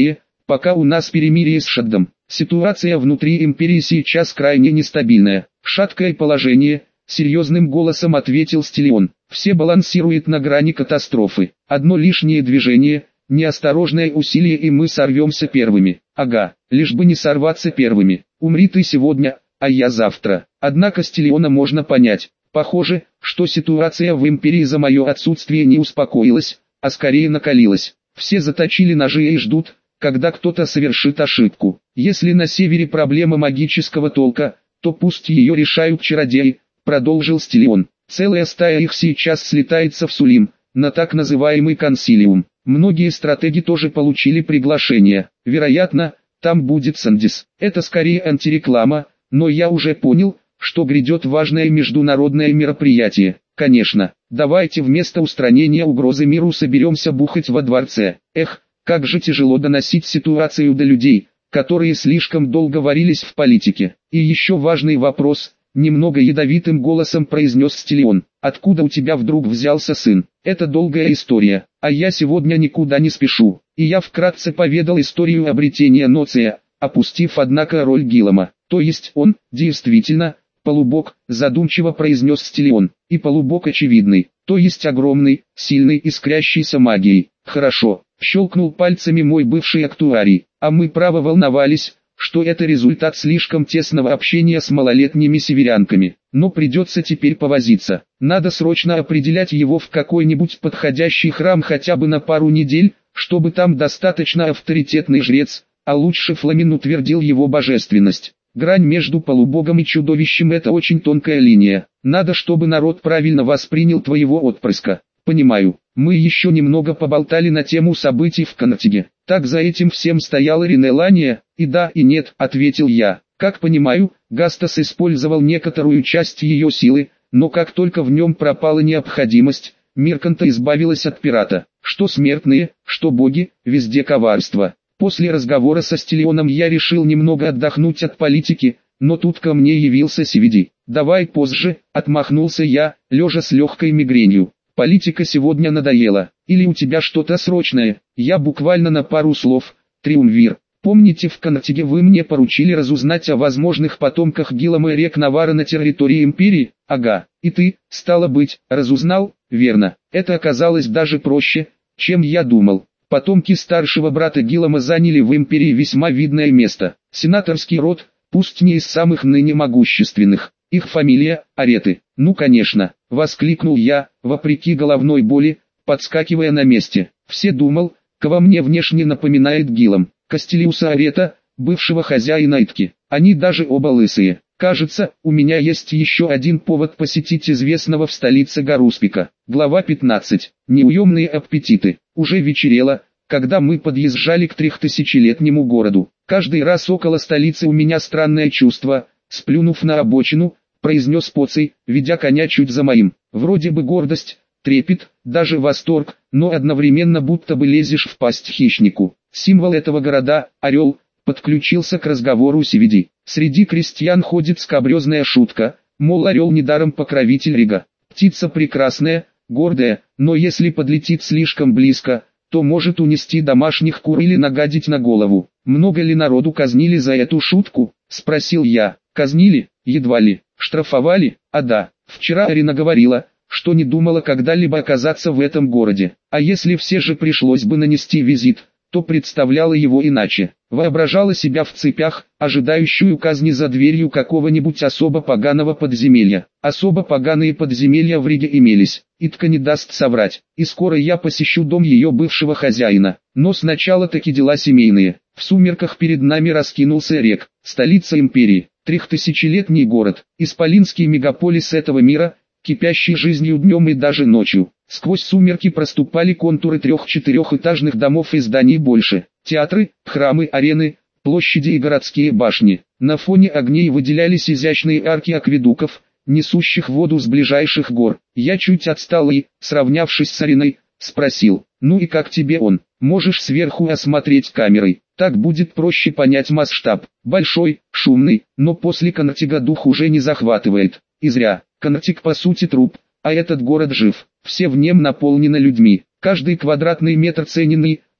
пока у нас перемирие с Шаддом. Ситуация внутри империи сейчас крайне нестабильная. Шаткое положение, серьезным голосом ответил Стиллион. Все балансируют на грани катастрофы. Одно лишнее движение, неосторожное усилие и мы сорвемся первыми. Ага, лишь бы не сорваться первыми. Умри ты сегодня, а я завтра. Однако Стиллиона можно понять. Похоже, что ситуация в империи за мое отсутствие не успокоилась, а скорее накалилась. Все заточили ножи и ждут, когда кто-то совершит ошибку. Если на севере проблема магического толка, то пусть ее решают чародеи, продолжил Стиллион. Целая стая их сейчас слетается в Сулим, на так называемый консилиум. Многие стратеги тоже получили приглашение. Вероятно, там будет Сандис. Это скорее антиреклама, но я уже понял, что грядет важное международное мероприятие. Конечно, давайте вместо устранения угрозы миру соберемся бухать во дворце. Эх, как же тяжело доносить ситуацию до людей, которые слишком долго варились в политике. И еще важный вопрос, немного ядовитым голосом произнес Стиллион. Откуда у тебя вдруг взялся сын? Это долгая история, а я сегодня никуда не спешу. И я вкратце поведал историю обретения Ноция, опустив однако роль Гиллама. То есть он, действительно, полубог, задумчиво произнес Стиллион. И полубог очевидный, то есть огромный, сильный, искрящийся магией. Хорошо, щелкнул пальцами мой бывший актуарий, а мы право волновались, что это результат слишком тесного общения с малолетними северянками. Но придется теперь повозиться. Надо срочно определять его в какой-нибудь подходящий храм хотя бы на пару недель, чтобы там достаточно авторитетный жрец, а лучше Фламин утвердил его божественность. Грань между полубогом и чудовищем — это очень тонкая линия. Надо, чтобы народ правильно воспринял твоего отпрыска. Понимаю, мы еще немного поболтали на тему событий в Конатиге. Так за этим всем стояла Ринелания, и да и нет, ответил я. Как понимаю, Гастас использовал некоторую часть ее силы, но как только в нем пропала необходимость, Мирканта избавилась от пирата. Что смертные, что боги, везде коварство. После разговора со Стиллионом я решил немного отдохнуть от политики, но тут ко мне явился Сивиди. «Давай позже», — отмахнулся я, лежа с легкой мигренью. «Политика сегодня надоела. Или у тебя что-то срочное?» Я буквально на пару слов. Триумвир. Помните, в Конатиге вы мне поручили разузнать о возможных потомках Гиллама и Рекнавара на территории Империи? Ага. И ты, стало быть, разузнал? Верно. Это оказалось даже проще, чем я думал. Потомки старшего брата Гиллама заняли в Империи весьма видное место. Сенаторский род, пусть не из самых ныне могущественных. Их фамилия – Ареты. Ну конечно, воскликнул я, вопреки головной боли, подскакивая на месте. Все думал, кого мне внешне напоминает Гиллам. Кастилиуса Арета, бывшего хозяина Итки. Они даже оба лысые. Кажется, у меня есть еще один повод посетить известного в столице Гаруспика. Глава пятнадцать. Неуемные аппетиты. Уже вечерело, когда мы подъезжали к трехтысячелетнему городу. Каждый раз около столицы у меня странное чувство, сплюнув на обочину, произнес Поций, ведя коня чуть за моим. Вроде бы гордость, трепет, даже восторг, но одновременно будто бы лезешь в пасть хищнику. Символ этого города, орел, подключился к разговору Сивиди. Среди крестьян ходит скабрезная шутка, мол, орел недаром покровитель Рига. Птица прекрасная, гордая, но если подлетит слишком близко, то может унести домашних кур или нагадить на голову. Много ли народу казнили за эту шутку? Спросил я. Казнили? Едва ли. Штрафовали? А да. Вчера Арина говорила, что не думала когда-либо оказаться в этом городе. А если все же пришлось бы нанести визит, то представляла его иначе. Воображала себя в цепях, ожидающую казни за дверью какого-нибудь особо поганого подземелья. Особо поганые подземелья в Риге имелись, Итка не даст соврать. И скоро я посещу дом ее бывшего хозяина. Но сначала таки дела семейные. В сумерках перед нами раскинулся Рек, столица империи, трехтысячелетний город, исполинский мегаполис этого мира, кипящий жизнью днем и даже ночью. Сквозь сумерки проступали контуры трех-четырехэтажных домов и зданий больше. Театры, храмы, арены, площади и городские башни. На фоне огней выделялись изящные арки акведуков, несущих воду с ближайших гор. Я чуть отстал и, сравнявшись с Ариной, спросил: «Ну и как тебе он? Можешь сверху осмотреть камерой? Так будет проще понять масштаб. Большой, шумный, но после Конатига дух уже не захватывает. И зря. Конатиг по сути труп, а этот город жив. Все в нем наполнены людьми. Каждый квадратный метр ценен и,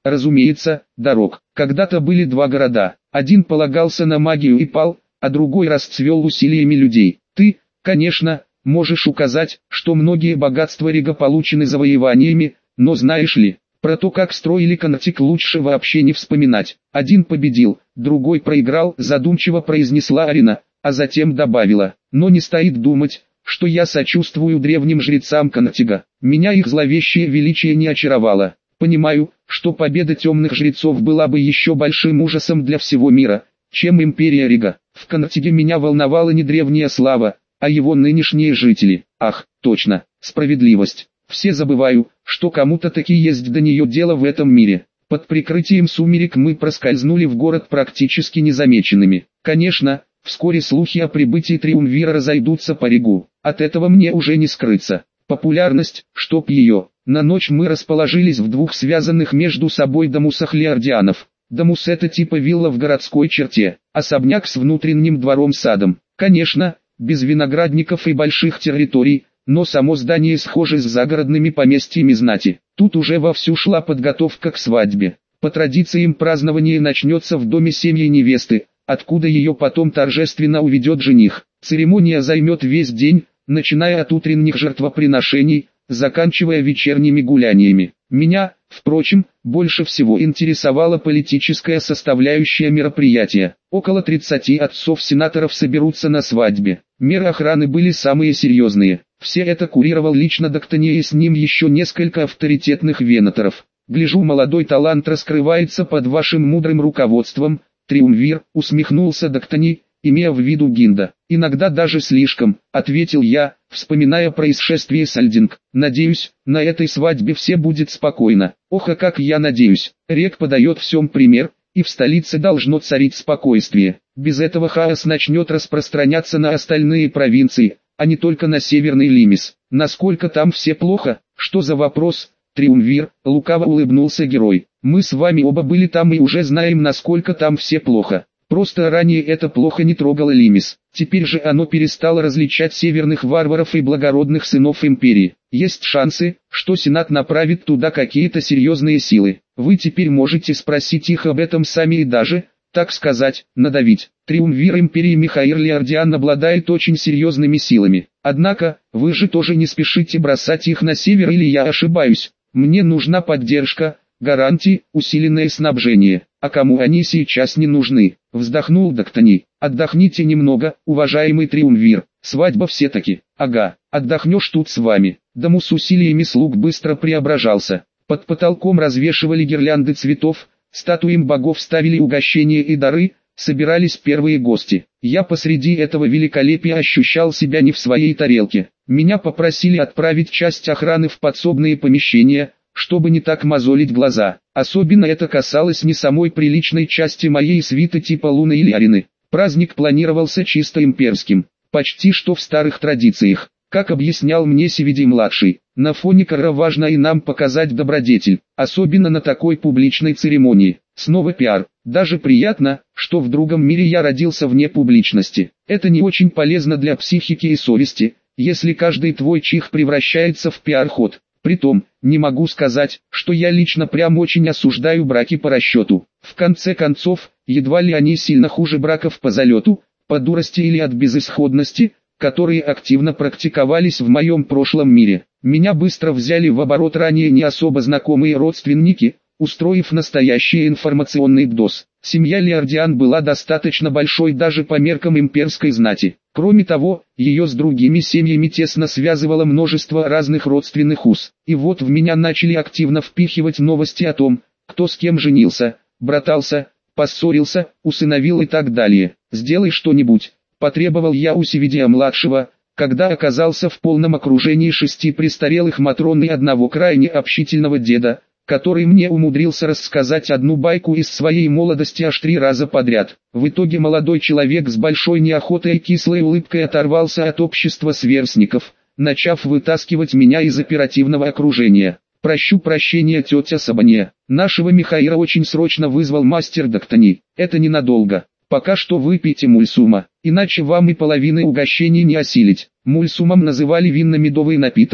Разумеется, дорог. Когда-то были два города. Один полагался на магию и пал, а другой расцвел усилиями людей. Ты, конечно, можешь указать, что многие богатства Рига получены завоеваниями, но знаешь ли, про то, как строили Коннектик, лучше вообще не вспоминать. Один победил, другой проиграл, задумчиво произнесла Арина, а затем добавила, но не стоит думать, что я сочувствую древним жрецам Коннектига. Меня их зловещее величие не очаровало. Понимаю, что победа темных жрецов была бы еще большим ужасом для всего мира, чем империя Рига. В Коннектиге меня волновала не древняя слава, а его нынешние жители. Ах, точно, справедливость. Все забываю, что кому-то таки есть до нее дело в этом мире. Под прикрытием сумерек мы проскользнули в город практически незамеченными. Конечно, вскоре слухи о прибытии Триумвира разойдутся по Ригу. От этого мне уже не скрыться. Популярность, чтоб ее. На ночь мы расположились в двух связанных между собой домусах леордианов. Домус — это типа вилла в городской черте, особняк с внутренним двором-садом. Конечно, без виноградников и больших территорий, но само здание схоже с загородными поместьями знати. Тут уже вовсю шла подготовка к свадьбе. По традициям празднование начнется в доме семьи невесты, откуда ее потом торжественно уведет жених. Церемония займет весь день, начиная от утренних жертвоприношений, заканчивая вечерними гуляниями. Меня, впрочем, больше всего интересовала политическая составляющая мероприятия. Около тридцати отцов-сенаторов соберутся на свадьбе. Меры охраны были самые серьезные. Все это курировал лично Доктани и с ним еще несколько авторитетных венаторов. Гляжу, молодой талант раскрывается под вашим мудрым руководством, Триумвир, усмехнулся Доктани, имея в виду Гинда. Иногда даже слишком, ответил я, вспоминая происшествие с Альдинг. Надеюсь, на этой свадьбе все будет спокойно. Ох, а как я надеюсь. Рек подает всем пример, и в столице должно царить спокойствие. Без этого хаос начнет распространяться на остальные провинции, а не только на Северный Лимис. Насколько там все плохо? Что за вопрос? Триумвир, лукаво улыбнулся герой. Мы с вами оба были там и уже знаем, насколько там все плохо. Просто ранее это плохо не трогало Лимис. Теперь же оно перестало различать северных варваров и благородных сынов империи. Есть шансы, что Сенат направит туда какие-то серьезные силы. Вы теперь можете спросить их об этом сами и даже, так сказать, надавить. Триумвир империи Михаил Леордиан обладает очень серьезными силами. Однако, вы же тоже не спешите бросать их на север, или я ошибаюсь? Мне нужна поддержка, гарантии, усиленное снабжение. А кому они сейчас не нужны? Вздохнул Доктани. Отдохните немного, уважаемый Триумвир. Свадьба все-таки. Ага, отдохнешь тут с вами. Дому с усилиями слуг быстро преображался. Под потолком развешивали гирлянды цветов, статуям богов ставили угощения и дары, собирались первые гости. Я посреди этого великолепия ощущал себя не в своей тарелке. Меня попросили отправить часть охраны в подсобные помещения, чтобы не так мозолить глаза. Особенно это касалось не самой приличной части моей свиты типа Луны или Арины. Праздник планировался чисто имперским, почти что в старых традициях. Как объяснял мне Севидий-младший, на фоне Кара важно и нам показать добродетель, особенно на такой публичной церемонии. Снова пиар. Даже приятно, что в другом мире я родился вне публичности. Это не очень полезно для психики и совести, если каждый твой чих превращается в пиар-ход. Притом, не могу сказать, что я лично прям очень осуждаю браки по расчету. В конце концов, едва ли они сильно хуже браков по залету, по дурости или от безысходности, которые активно практиковались в моем прошлом мире. Меня быстро взяли в оборот ранее не особо знакомые родственники, устроив настоящий информационный бдос. Семья Леордиан была достаточно большой даже по меркам имперской знати. Кроме того, ее с другими семьями тесно связывало множество разных родственных уз. И вот в меня начали активно впихивать новости о том, кто с кем женился, братался, поссорился, усыновил и так далее. «Сделай что-нибудь», — потребовал я у Севидия-младшего, когда оказался в полном окружении шести престарелых матрон и одного крайне общительного деда, который мне умудрился рассказать одну байку из своей молодости аж три раза подряд. В итоге молодой человек с большой неохотой и кислой улыбкой оторвался от общества сверстников, начав вытаскивать меня из оперативного окружения. «Прощу прощения, тетя Сабанья. Нашего Михаила очень срочно вызвал мастер Доктани. Это ненадолго. Пока что выпейте мульсума, иначе вам и половины угощений не осилить». Мульсумом называли винно-медовый напиток,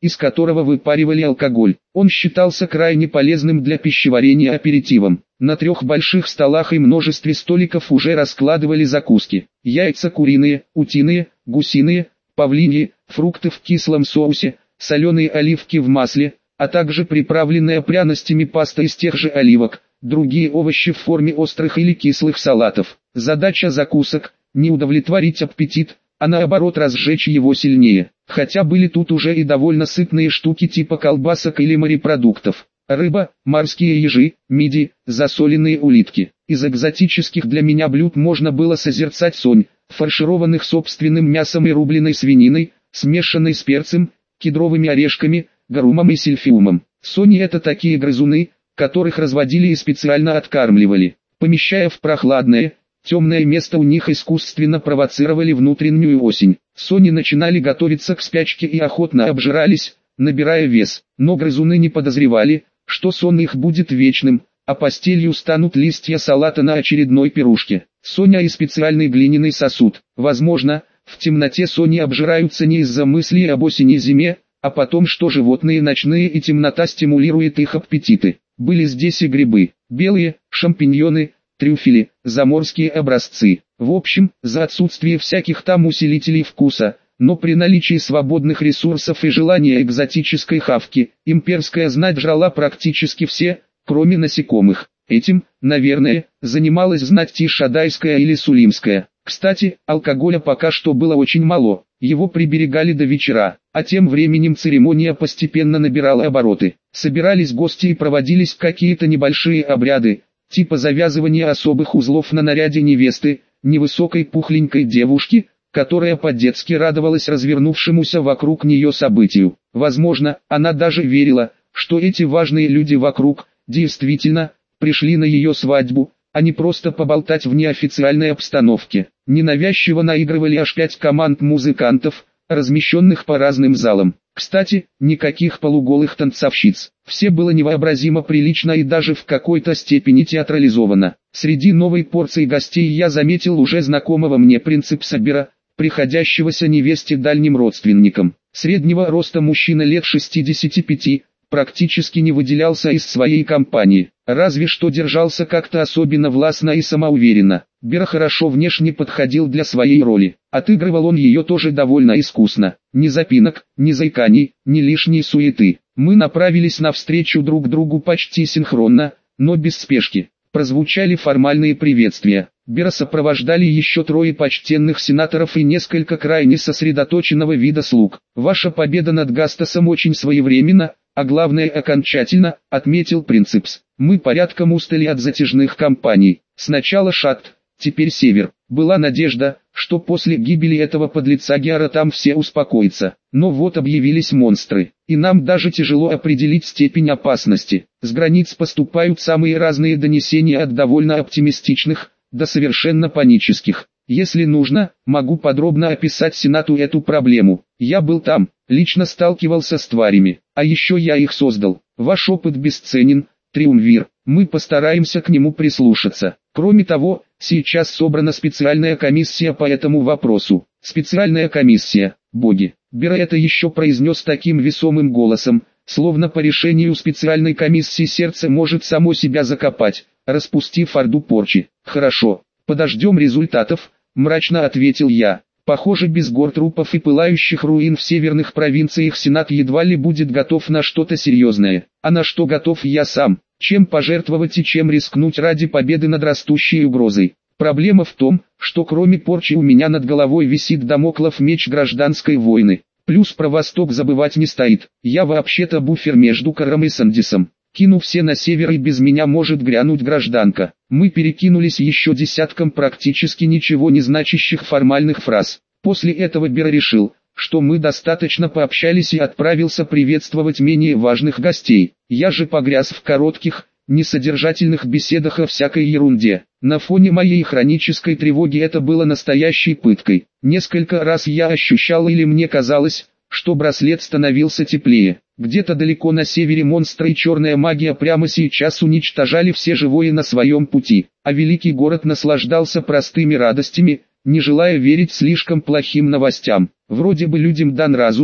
из которого выпаривали алкоголь. Он считался крайне полезным для пищеварения аперитивом. На трех больших столах и множестве столиков уже раскладывали закуски. Яйца куриные, утиные, гусиные, павлиньи, фрукты в кислом соусе, соленые оливки в масле, а также приправленная пряностями паста из тех же оливок, другие овощи в форме острых или кислых салатов. Задача закусок – не удовлетворить аппетит, а наоборот разжечь его сильнее. Хотя были тут уже и довольно сытные штуки типа колбасок или морепродуктов. Рыба, морские ежи, мидии, засоленные улитки. Из экзотических для меня блюд можно было созерцать сонь, фаршированных собственным мясом и рубленой свининой, смешанной с перцем, кедровыми орешками, гарумом и сильфиумом. Сони — это такие грызуны, которых разводили и специально откармливали. Помещая в прохладное, темное место, у них искусственно провоцировали внутреннюю осень. Сони начинали готовиться к спячке и охотно обжирались, набирая вес. Но грызуны не подозревали, что сон их будет вечным, а постелью станут листья салата на очередной пирушке. Соня и специальный глиняный сосуд. Возможно, в темноте сони обжираются не из-за мыслей об осени и зиме, а потом, что животные ночные и темнота стимулирует их аппетиты. Были здесь и грибы, белые, шампиньоны, трюфели, заморские образцы. В общем, за отсутствие всяких там усилителей вкуса, но при наличии свободных ресурсов и желания экзотической хавки, имперская знать жрала практически все, кроме насекомых. Этим, наверное, занималась знать Тишадайская или Сулимская. Кстати, алкоголя пока что было очень мало, его приберегали до вечера, а тем временем церемония постепенно набирала обороты. Собирались гости и проводились какие-то небольшие обряды, типа завязывания особых узлов на наряде невесты, невысокой пухленькой девушки, которая по-детски радовалась развернувшемуся вокруг нее событию. Возможно, она даже верила, что эти важные люди вокруг, действительно, пришли на ее свадьбу, а не просто поболтать в неофициальной обстановке. Ненавязчиво наигрывали аж пять команд музыкантов, размещенных по разным залам. Кстати, никаких полуголых танцовщиц. Все было невообразимо прилично и даже в какой-то степени театрализовано. Среди новой порции гостей я заметил уже знакомого мне принципса, приходящегося невесте дальним родственникам. Среднего роста мужчина лет шестидесяти пяти, практически не выделялся из своей компании, разве что держался как-то особенно властно и самоуверенно. Бера хорошо внешне подходил для своей роли, отыгрывал он ее тоже довольно искусно. Ни запинок, ни заиканий, ни лишней суеты. Мы направились навстречу друг другу почти синхронно, но без спешки. Прозвучали формальные приветствия. Бера сопровождали еще трое почтенных сенаторов и несколько крайне сосредоточенного вида слуг. «Ваша победа над Гастасом очень своевременна, а главное окончательно», — отметил принципс. «Мы порядком устали от затяжных кампаний. Сначала Шатт, теперь Север. Была надежда, что после гибели этого подлеца Геара там все успокоятся. Но вот объявились монстры, и нам даже тяжело определить степень опасности. С границ поступают самые разные донесения от довольно оптимистичных до совершенно панических. Если нужно, могу подробно описать Сенату эту проблему. Я был там, лично сталкивался с тварями, а еще я их создал. Ваш опыт бесценен, Триумвир, мы постараемся к нему прислушаться. Кроме того, сейчас собрана специальная комиссия по этому вопросу. Специальная комиссия, боги». Бера это еще произнес таким весомым голосом, словно по решению специальной комиссии сердце может само себя закопать, распустив орду порчи. «Хорошо, подождем результатов», — мрачно ответил я. «Похоже, без гор трупов и пылающих руин в северных провинциях Сенат едва ли будет готов на что-то серьезное. А на что готов я сам? Чем пожертвовать и чем рискнуть ради победы над растущей угрозой? Проблема в том, что кроме порчи у меня над головой висит дамоклов меч гражданской войны. Плюс про Восток забывать не стоит. Я вообще-то буфер между Каром и Сандисом. Кину все на север, и без меня может грянуть гражданка». Мы перекинулись еще десятком практически ничего не значащих формальных фраз. После этого Бера решил, что мы достаточно пообщались, и отправился приветствовать менее важных гостей. Я же погряз в коротких, несодержательных беседах о всякой ерунде. На фоне моей хронической тревоги это было настоящей пыткой. Несколько раз я ощущал, или мне казалось, что браслет становился теплее. Где-то далеко на севере монстры и черная магия прямо сейчас уничтожали все живое на своем пути, а великий город наслаждался простыми радостями, не желая верить слишком плохим новостям. Вроде бы людям дан разум,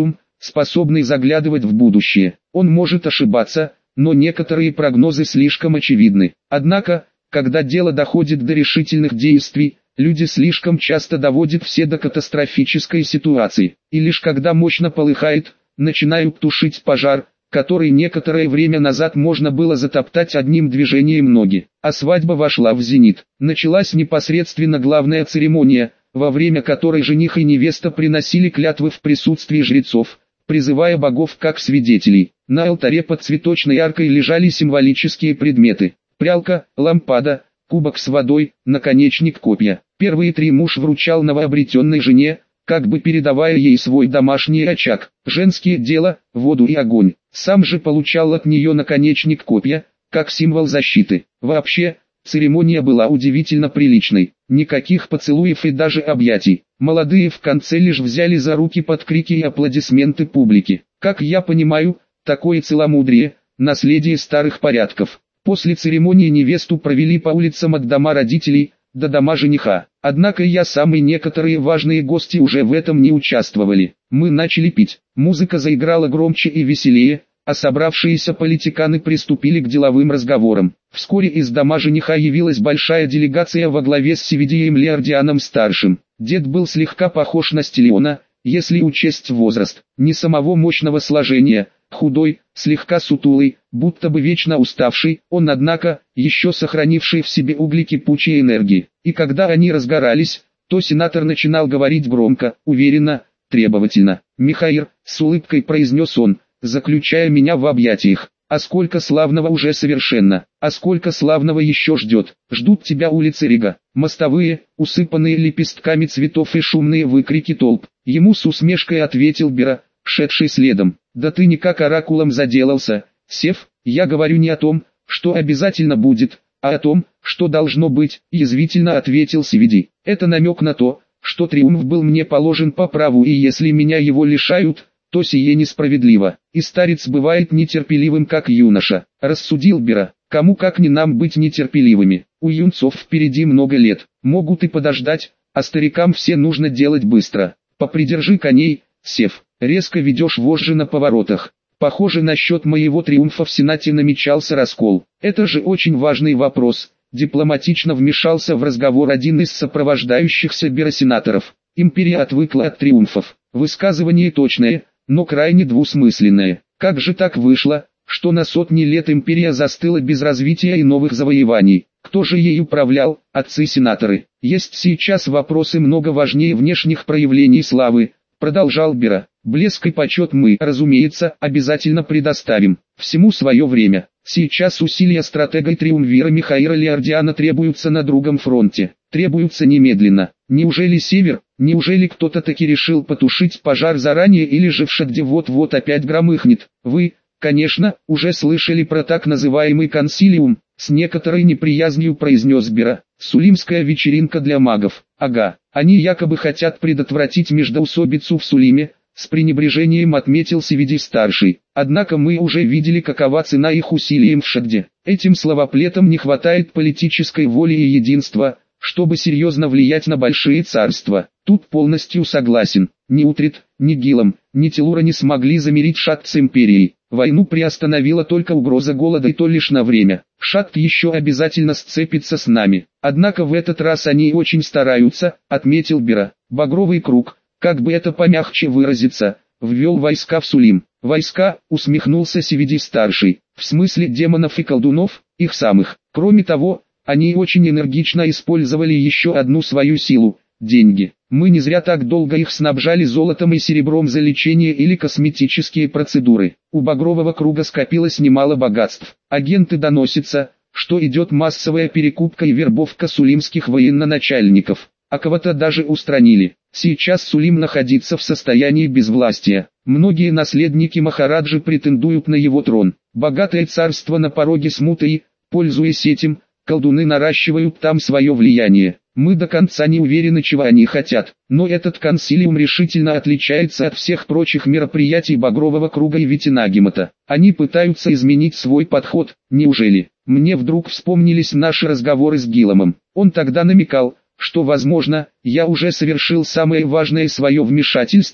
способный заглядывать в будущее. Он может ошибаться, но некоторые прогнозы слишком очевидны. Однако, когда дело доходит до решительных действий, люди слишком часто доводят все до катастрофической ситуации. И лишь когда мощно полыхает, начинают тушить пожар, который некоторое время назад можно было затоптать одним движением ноги. А свадьба вошла в зенит. Началась непосредственно главная церемония, во время которой жених и невеста приносили клятвы в присутствии жрецов, призывая богов как свидетелей. На алтаре под цветочной аркой лежали символические предметы: прялка, лампада, кубок с водой, наконечник копья. Первые три муж вручал новообретенной жене, как бы передавая ей свой домашний очаг, женские дела, воду и огонь. Сам же получал от нее наконечник копья, как символ защиты. Вообще, церемония была удивительно приличной. Никаких поцелуев и даже объятий. Молодые в конце лишь взяли за руки под крики и аплодисменты публики. Как я понимаю, такое целомудрие – наследие старых порядков. После церемонии невесту провели по улицам от дома родителей до дома жениха. Однако я сам и некоторые важные гости уже в этом не участвовали. Мы начали пить. Музыка заиграла громче и веселее, а собравшиеся политиканы приступили к деловым разговорам. Вскоре из дома жениха явилась большая делегация во главе с Севидием Леордианом-старшим. Дед был слегка похож на Стиллиона, если учесть возраст. Не самого мощного сложения, худой, слегка сутулый, будто бы вечно уставший, он однако, еще сохранивший в себе угли кипучей энергии. И когда они разгорались, то сенатор начинал говорить громко, уверенно, требовательно. «Михаил», — с улыбкой произнес он, заключая меня в объятиях. «А сколько славного уже совершенно, а сколько славного еще ждет. Ждут тебя улицы Рига, мостовые, усыпанные лепестками цветов и шумные выкрики толп». Ему с усмешкой ответил Бера, шедший следом. «Да ты никак оракулом заделался, Сев, я говорю не о том, что обязательно будет, а о том, что должно быть», язвительно ответил Севиди. «Это намек на то, что триумф был мне положен по праву, и если меня его лишают, то сие несправедливо. И старец бывает нетерпеливым, как юноша», рассудил Бера. «Кому как не нам быть нетерпеливыми? У юнцов впереди много лет, могут и подождать, а старикам все нужно делать быстро. Попридержи коней, Сев, резко ведешь вожжи на поворотах. Похоже, насчет моего триумфа в Сенате намечался раскол. Это же очень важный вопрос», дипломатично вмешался в разговор один из сопровождающихся Бера сенаторов. «Империя отвыкла от триумфов. Высказывание точное, но крайне двусмысленное. Как же так вышло, что на сотни лет империя застыла без развития и новых завоеваний? Кто же ей управлял, отцы-сенаторы? Есть сейчас вопросы много важнее внешних проявлений славы», продолжал Бера. «Блеск и почет мы, разумеется, обязательно предоставим. Всему свое время. Сейчас усилия стратега и триумвира Михаила Леордиана требуются на другом фронте. Требуются немедленно. Неужели север, неужели кто-то таки решил потушить пожар заранее, или же в Шагде вот-вот опять громыхнет? Вы, конечно, уже слышали про так называемый консилиум», с некоторой неприязнью произнес Бера. «Сулимская вечеринка для магов. Ага, они якобы хотят предотвратить междоусобицу в Сулиме», с пренебрежением отметил Севиди-старший. «Однако мы уже видели, какова цена их усилиям в Шагде. Этим словоплетам не хватает политической воли и единства, чтобы серьезно влиять на большие царства. Тут полностью согласен. Ни Утрит, ни Гилам, ни Телура не смогли замирить Шагд с империей. Войну приостановила только угроза голода, и то лишь на время. Шагд еще обязательно сцепится с нами. Однако в этот раз они очень стараются», отметил Бера. «Багровый круг, как бы это помягче выразиться, ввел войска в Сулим». «Войска», усмехнулся Севиди-старший, «в смысле демонов и колдунов, их самых. Кроме того, они очень энергично использовали еще одну свою силу – деньги. Мы не зря так долго их снабжали золотом и серебром за лечение или косметические процедуры. У Багрового круга скопилось немало богатств. Агенты доносятся, что идет массовая перекупка и вербовка сулимских военноначальников, а кого-то даже устранили. Сейчас Сулим находится в состоянии безвластия. Многие наследники Махараджи претендуют на его трон. Богатое царство на пороге смуты и, пользуясь этим, колдуны наращивают там свое влияние. Мы до конца не уверены, чего они хотят, но этот консилиум решительно отличается от всех прочих мероприятий Багрового круга и Витинагимата. Они пытаются изменить свой подход. Неужели? Мне вдруг вспомнились наши разговоры с Гиламом. Он тогда намекал, что, возможно, я уже совершил самое важное свое вмешательство,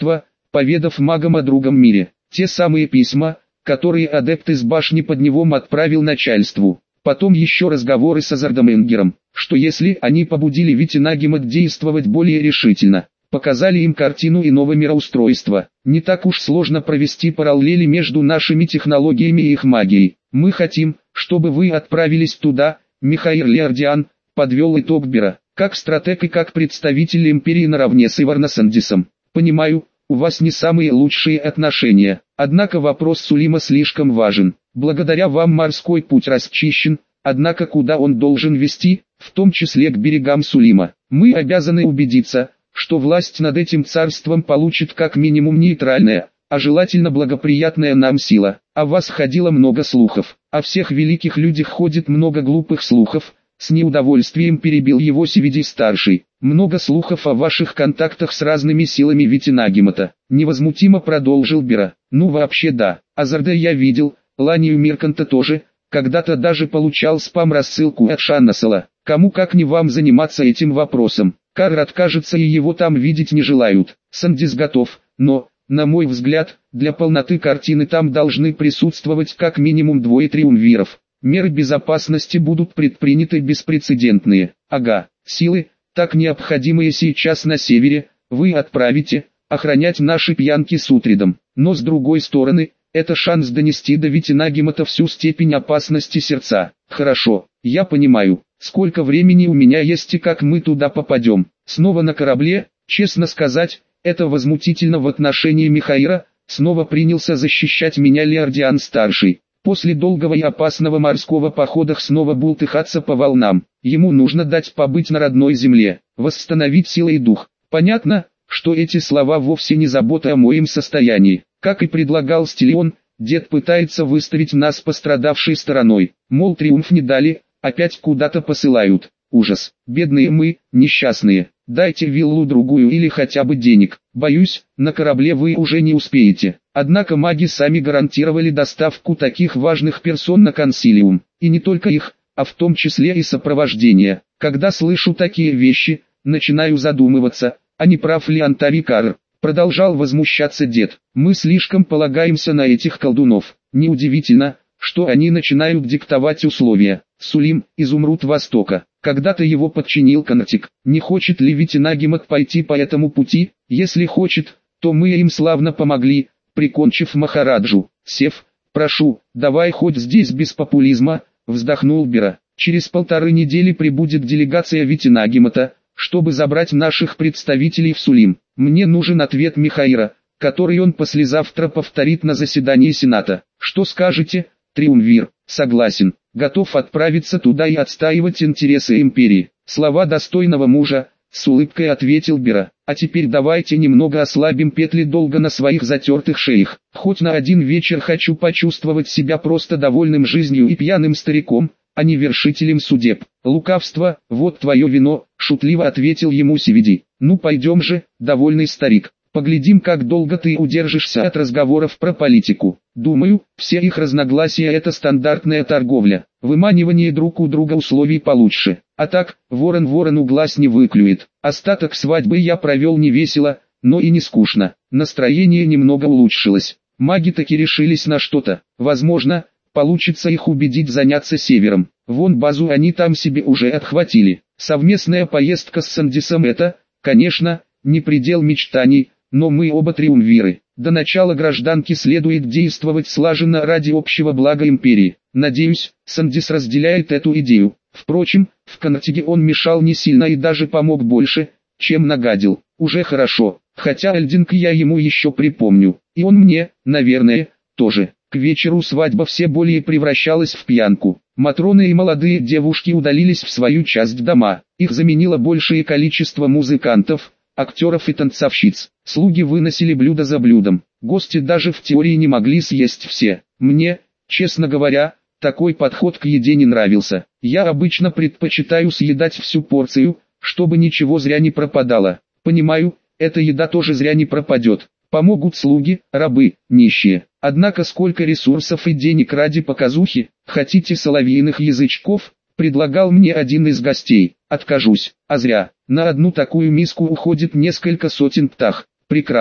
поведав магам о другом мире. Те самые письма, которые адепт из башни под Невом отправил начальству. Потом еще разговоры с Азардоменгером, что если они побудили Витинагима действовать более решительно, показали им картину иного мироустройства. Не так уж сложно провести параллели между нашими технологиями и их магией. Мы хотим, чтобы вы отправились туда, Михаил Леордиан, подвел итог Бера, как стратег и как представитель империи наравне с Иварно Сандисом. Понимаю, у вас не самые лучшие отношения, однако вопрос Сулима слишком важен. Благодаря вам морской путь расчищен, однако куда он должен вести, в том числе к берегам Сулима. Мы обязаны убедиться, что власть над этим царством получит как минимум нейтральная, а желательно благоприятная нам сила. О вас ходило много слухов, о всех великих людях ходит много глупых слухов. С неудовольствием перебил его Севиди-старший. Много слухов о ваших контактах с разными силами Витинагимата. Невозмутимо продолжил Бера. Ну вообще да, Азарда я видел, Ланию Мирканта тоже, когда-то даже получал спам-рассылку от Шаннасала. Кому как не вам заниматься этим вопросом. Карр откажется и его там видеть не желают. Сандис готов, но, на мой взгляд, для полноты картины там должны присутствовать как минимум двое триумвиров. Меры безопасности будут предприняты беспрецедентные. Ага, силы, так необходимые сейчас на севере, вы отправите, охранять наши пьянки с Утридом. Но с другой стороны, это шанс донести до Витинагимата всю степень опасности сердца. Хорошо, я понимаю, сколько времени у меня есть и как мы туда попадем. Снова на корабле, честно сказать, это возмутительно в отношении Михаила, снова принялся защищать меня Леордиан-старший. После долгого и опасного морского похода снова бултыхаться по волнам. Ему нужно дать побыть на родной земле, восстановить силы и дух. Понятно, что эти слова вовсе не забота о моем состоянии. Как и предлагал Стиллион, дед пытается выставить нас пострадавшей стороной. Мол, триумф не дали, опять куда-то посылают. Ужас. Бедные мы, несчастные. Дайте виллу другую или хотя бы денег. Боюсь, на корабле вы уже не успеете. Однако маги сами гарантировали доставку таких важных персон на консилиум. И не только их, а в том числе и сопровождение. Когда слышу такие вещи, начинаю задумываться, а не прав ли Антари Карр. Продолжал возмущаться дед. Мы слишком полагаемся на этих колдунов. Неудивительно, что они начинают диктовать условия. Сулим, изумруд Востока. Когда-то его подчинил Конатик. Не хочет ли Витинагимат пойти по этому пути? Если хочет, то мы им славно помогли, прикончив Махараджу. Сев, прошу, давай хоть здесь без популизма, вздохнул Бера. Через полторы недели прибудет делегация Витинагимата, чтобы забрать наших представителей в Сулим. Мне нужен ответ Михаила, который он послезавтра повторит на заседании Сената. Что скажете, Триумвир? Согласен, готов отправиться туда и отстаивать интересы империи. Слова достойного мужа, с улыбкой ответил Бера. А теперь давайте немного ослабим петли долга на своих затертых шеях. Хоть на один вечер хочу почувствовать себя просто довольным жизнью и пьяным стариком, а не вершителем судеб. Лукавство, вот твое вино, шутливо ответил ему Севиди. Ну пойдем же, довольный старик. Поглядим, как долго ты удержишься от разговоров про политику. Думаю, все их разногласия – это стандартная торговля, выманивание друг у друга условий получше. А так, ворон ворону глаз не выклюет. Остаток свадьбы я провел не весело, но и не скучно. Настроение немного улучшилось. Маги таки решились на что-то. Возможно, получится их убедить заняться севером. Вон базу они там себе уже отхватили. Совместная поездка с Сандисом – это, конечно, не предел мечтаний. Но мы оба триумвиры. До начала гражданки следует действовать слаженно ради общего блага империи. Надеюсь, Сандис разделяет эту идею. Впрочем, в Конатиге он мешал не сильно и даже помог больше, чем нагадил. Уже хорошо, хотя Эльдинг я ему еще припомню. И он мне, наверное, тоже. К вечеру свадьба все более превращалась в пьянку. Матроны и молодые девушки удалились в свою часть дома. Их заменило большее количество музыкантов, актеров и танцовщиц. Слуги выносили блюдо за блюдом. Гости даже в теории не могли съесть все. Мне, честно говоря, такой подход к еде не нравился. Я обычно предпочитаю съедать всю порцию, чтобы ничего зря не пропадало. Понимаю, эта еда тоже зря не пропадет. Помогут слуги, рабы, нищие. Однако сколько ресурсов и денег ради показухи, хотите соловьиных язычков? Предлагал мне один из гостей. Откажусь, а зря. На одну такую миску уходит несколько сотен птах. Прекрасно.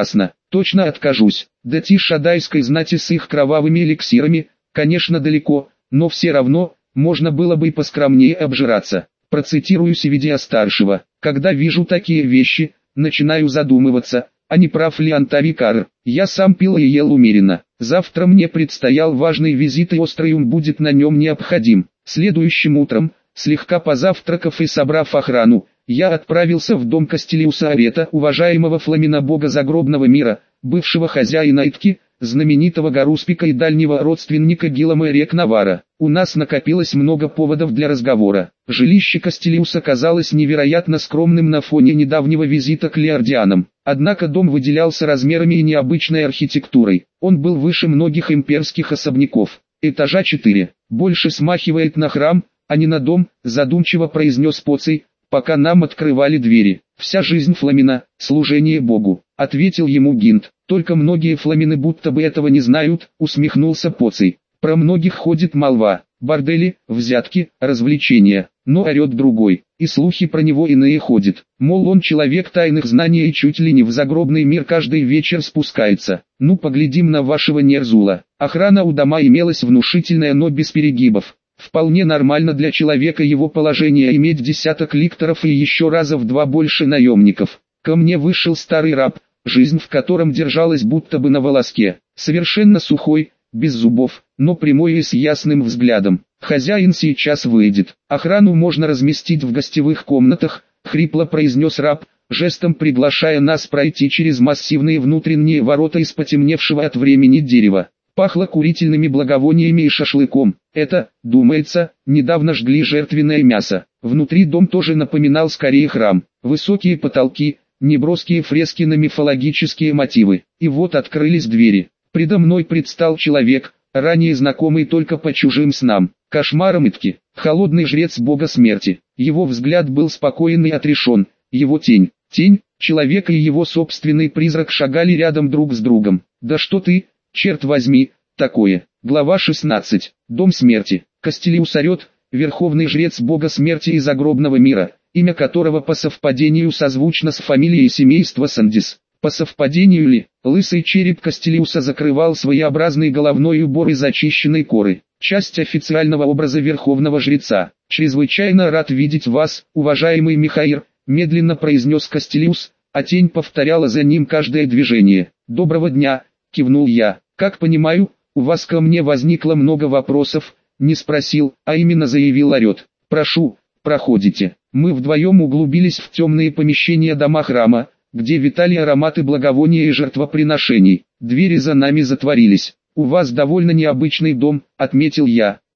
точно откажусь. До Тишадайской знати с их кровавыми эликсирами, конечно далеко, но все равно, можно было бы и поскромнее обжираться. Процитирую Севидия старшего: когда вижу такие вещи, начинаю задумываться, а не прав ли Антавикар. Я сам пил и ел умеренно. Завтра мне предстоял важный визит, и острый ум будет на нем необходим. Следующим утром, слегка позавтракав и собрав охрану, я отправился в дом Кастилиуса Арета, уважаемого фламинобога загробного мира, бывшего хозяина Итки, знаменитого Гаруспика и дальнего родственника Гилама Рекнавара. У нас накопилось много поводов для разговора. Жилище Кастилиуса казалось невероятно скромным на фоне недавнего визита к Леордианам. Однако дом выделялся размерами и необычной архитектурой. Он был выше многих имперских особняков. Этажа четыре. Больше смахивает на храм, а не на дом, задумчиво произнес Поций, пока нам открывали двери. Вся жизнь фламина – служение Богу, ответил ему Гинт. Только многие фламины будто бы этого не знают, усмехнулся Поций. Про многих ходит молва: бордели, взятки, развлечения. Но орет другой, и слухи про него иные ходят. Мол, он человек тайных знаний и чуть ли не в загробный мир каждый вечер спускается. Ну поглядим на вашего Нерзула. Охрана у дома имелась внушительная, но без перегибов. Вполне нормально для человека его положения иметь десяток ликторов и еще раза в два больше наемников. Ко мне вышел старый раб, жизнь в котором держалась будто бы на волоске. Совершенно сухой, без зубов, но прямой и с ясным взглядом. Хозяин сейчас выйдет. Охрану можно разместить в гостевых комнатах, хрипло произнес раб, жестом приглашая нас пройти через массивные внутренние ворота из потемневшего от времени дерева. Пахло курительными благовониями и шашлыком. Это, думается, недавно жгли жертвенное мясо. Внутри дом тоже напоминал скорее храм. Высокие потолки, неброские фрески на мифологические мотивы. И вот открылись двери. Предо мной предстал человек, ранее знакомый только по чужим снам. Кошмаром Итки, холодный жрец бога смерти. Его взгляд был спокоен и отрешен. Его тень, тень, человека и его собственный призрак шагали рядом друг с другом. Да что ты, черт возьми, такое. Глава шестнадцать. Дом смерти. Кастилиус Арет, верховный жрец бога смерти и загробного мира, имя которого по совпадению созвучно с фамилией семейства Сандис. По совпадению ли, лысый череп Кастилиуса закрывал своеобразный головной убор из очищенной коры, часть официального образа верховного жреца. «Чрезвычайно рад видеть вас, уважаемый Михаир», медленно произнес Кастилиус, а тень повторяла за ним каждое движение. «Доброго дня», кивнул я. «Как понимаю, у вас ко мне возникло много вопросов», не спросил, а именно заявил Арет. «Прошу, проходите». Мы вдвоем углубились в темные помещения дома храма, где витали ароматы благовония и жертвоприношений. Двери за нами затворились. «У вас довольно необычный дом», — отметил я.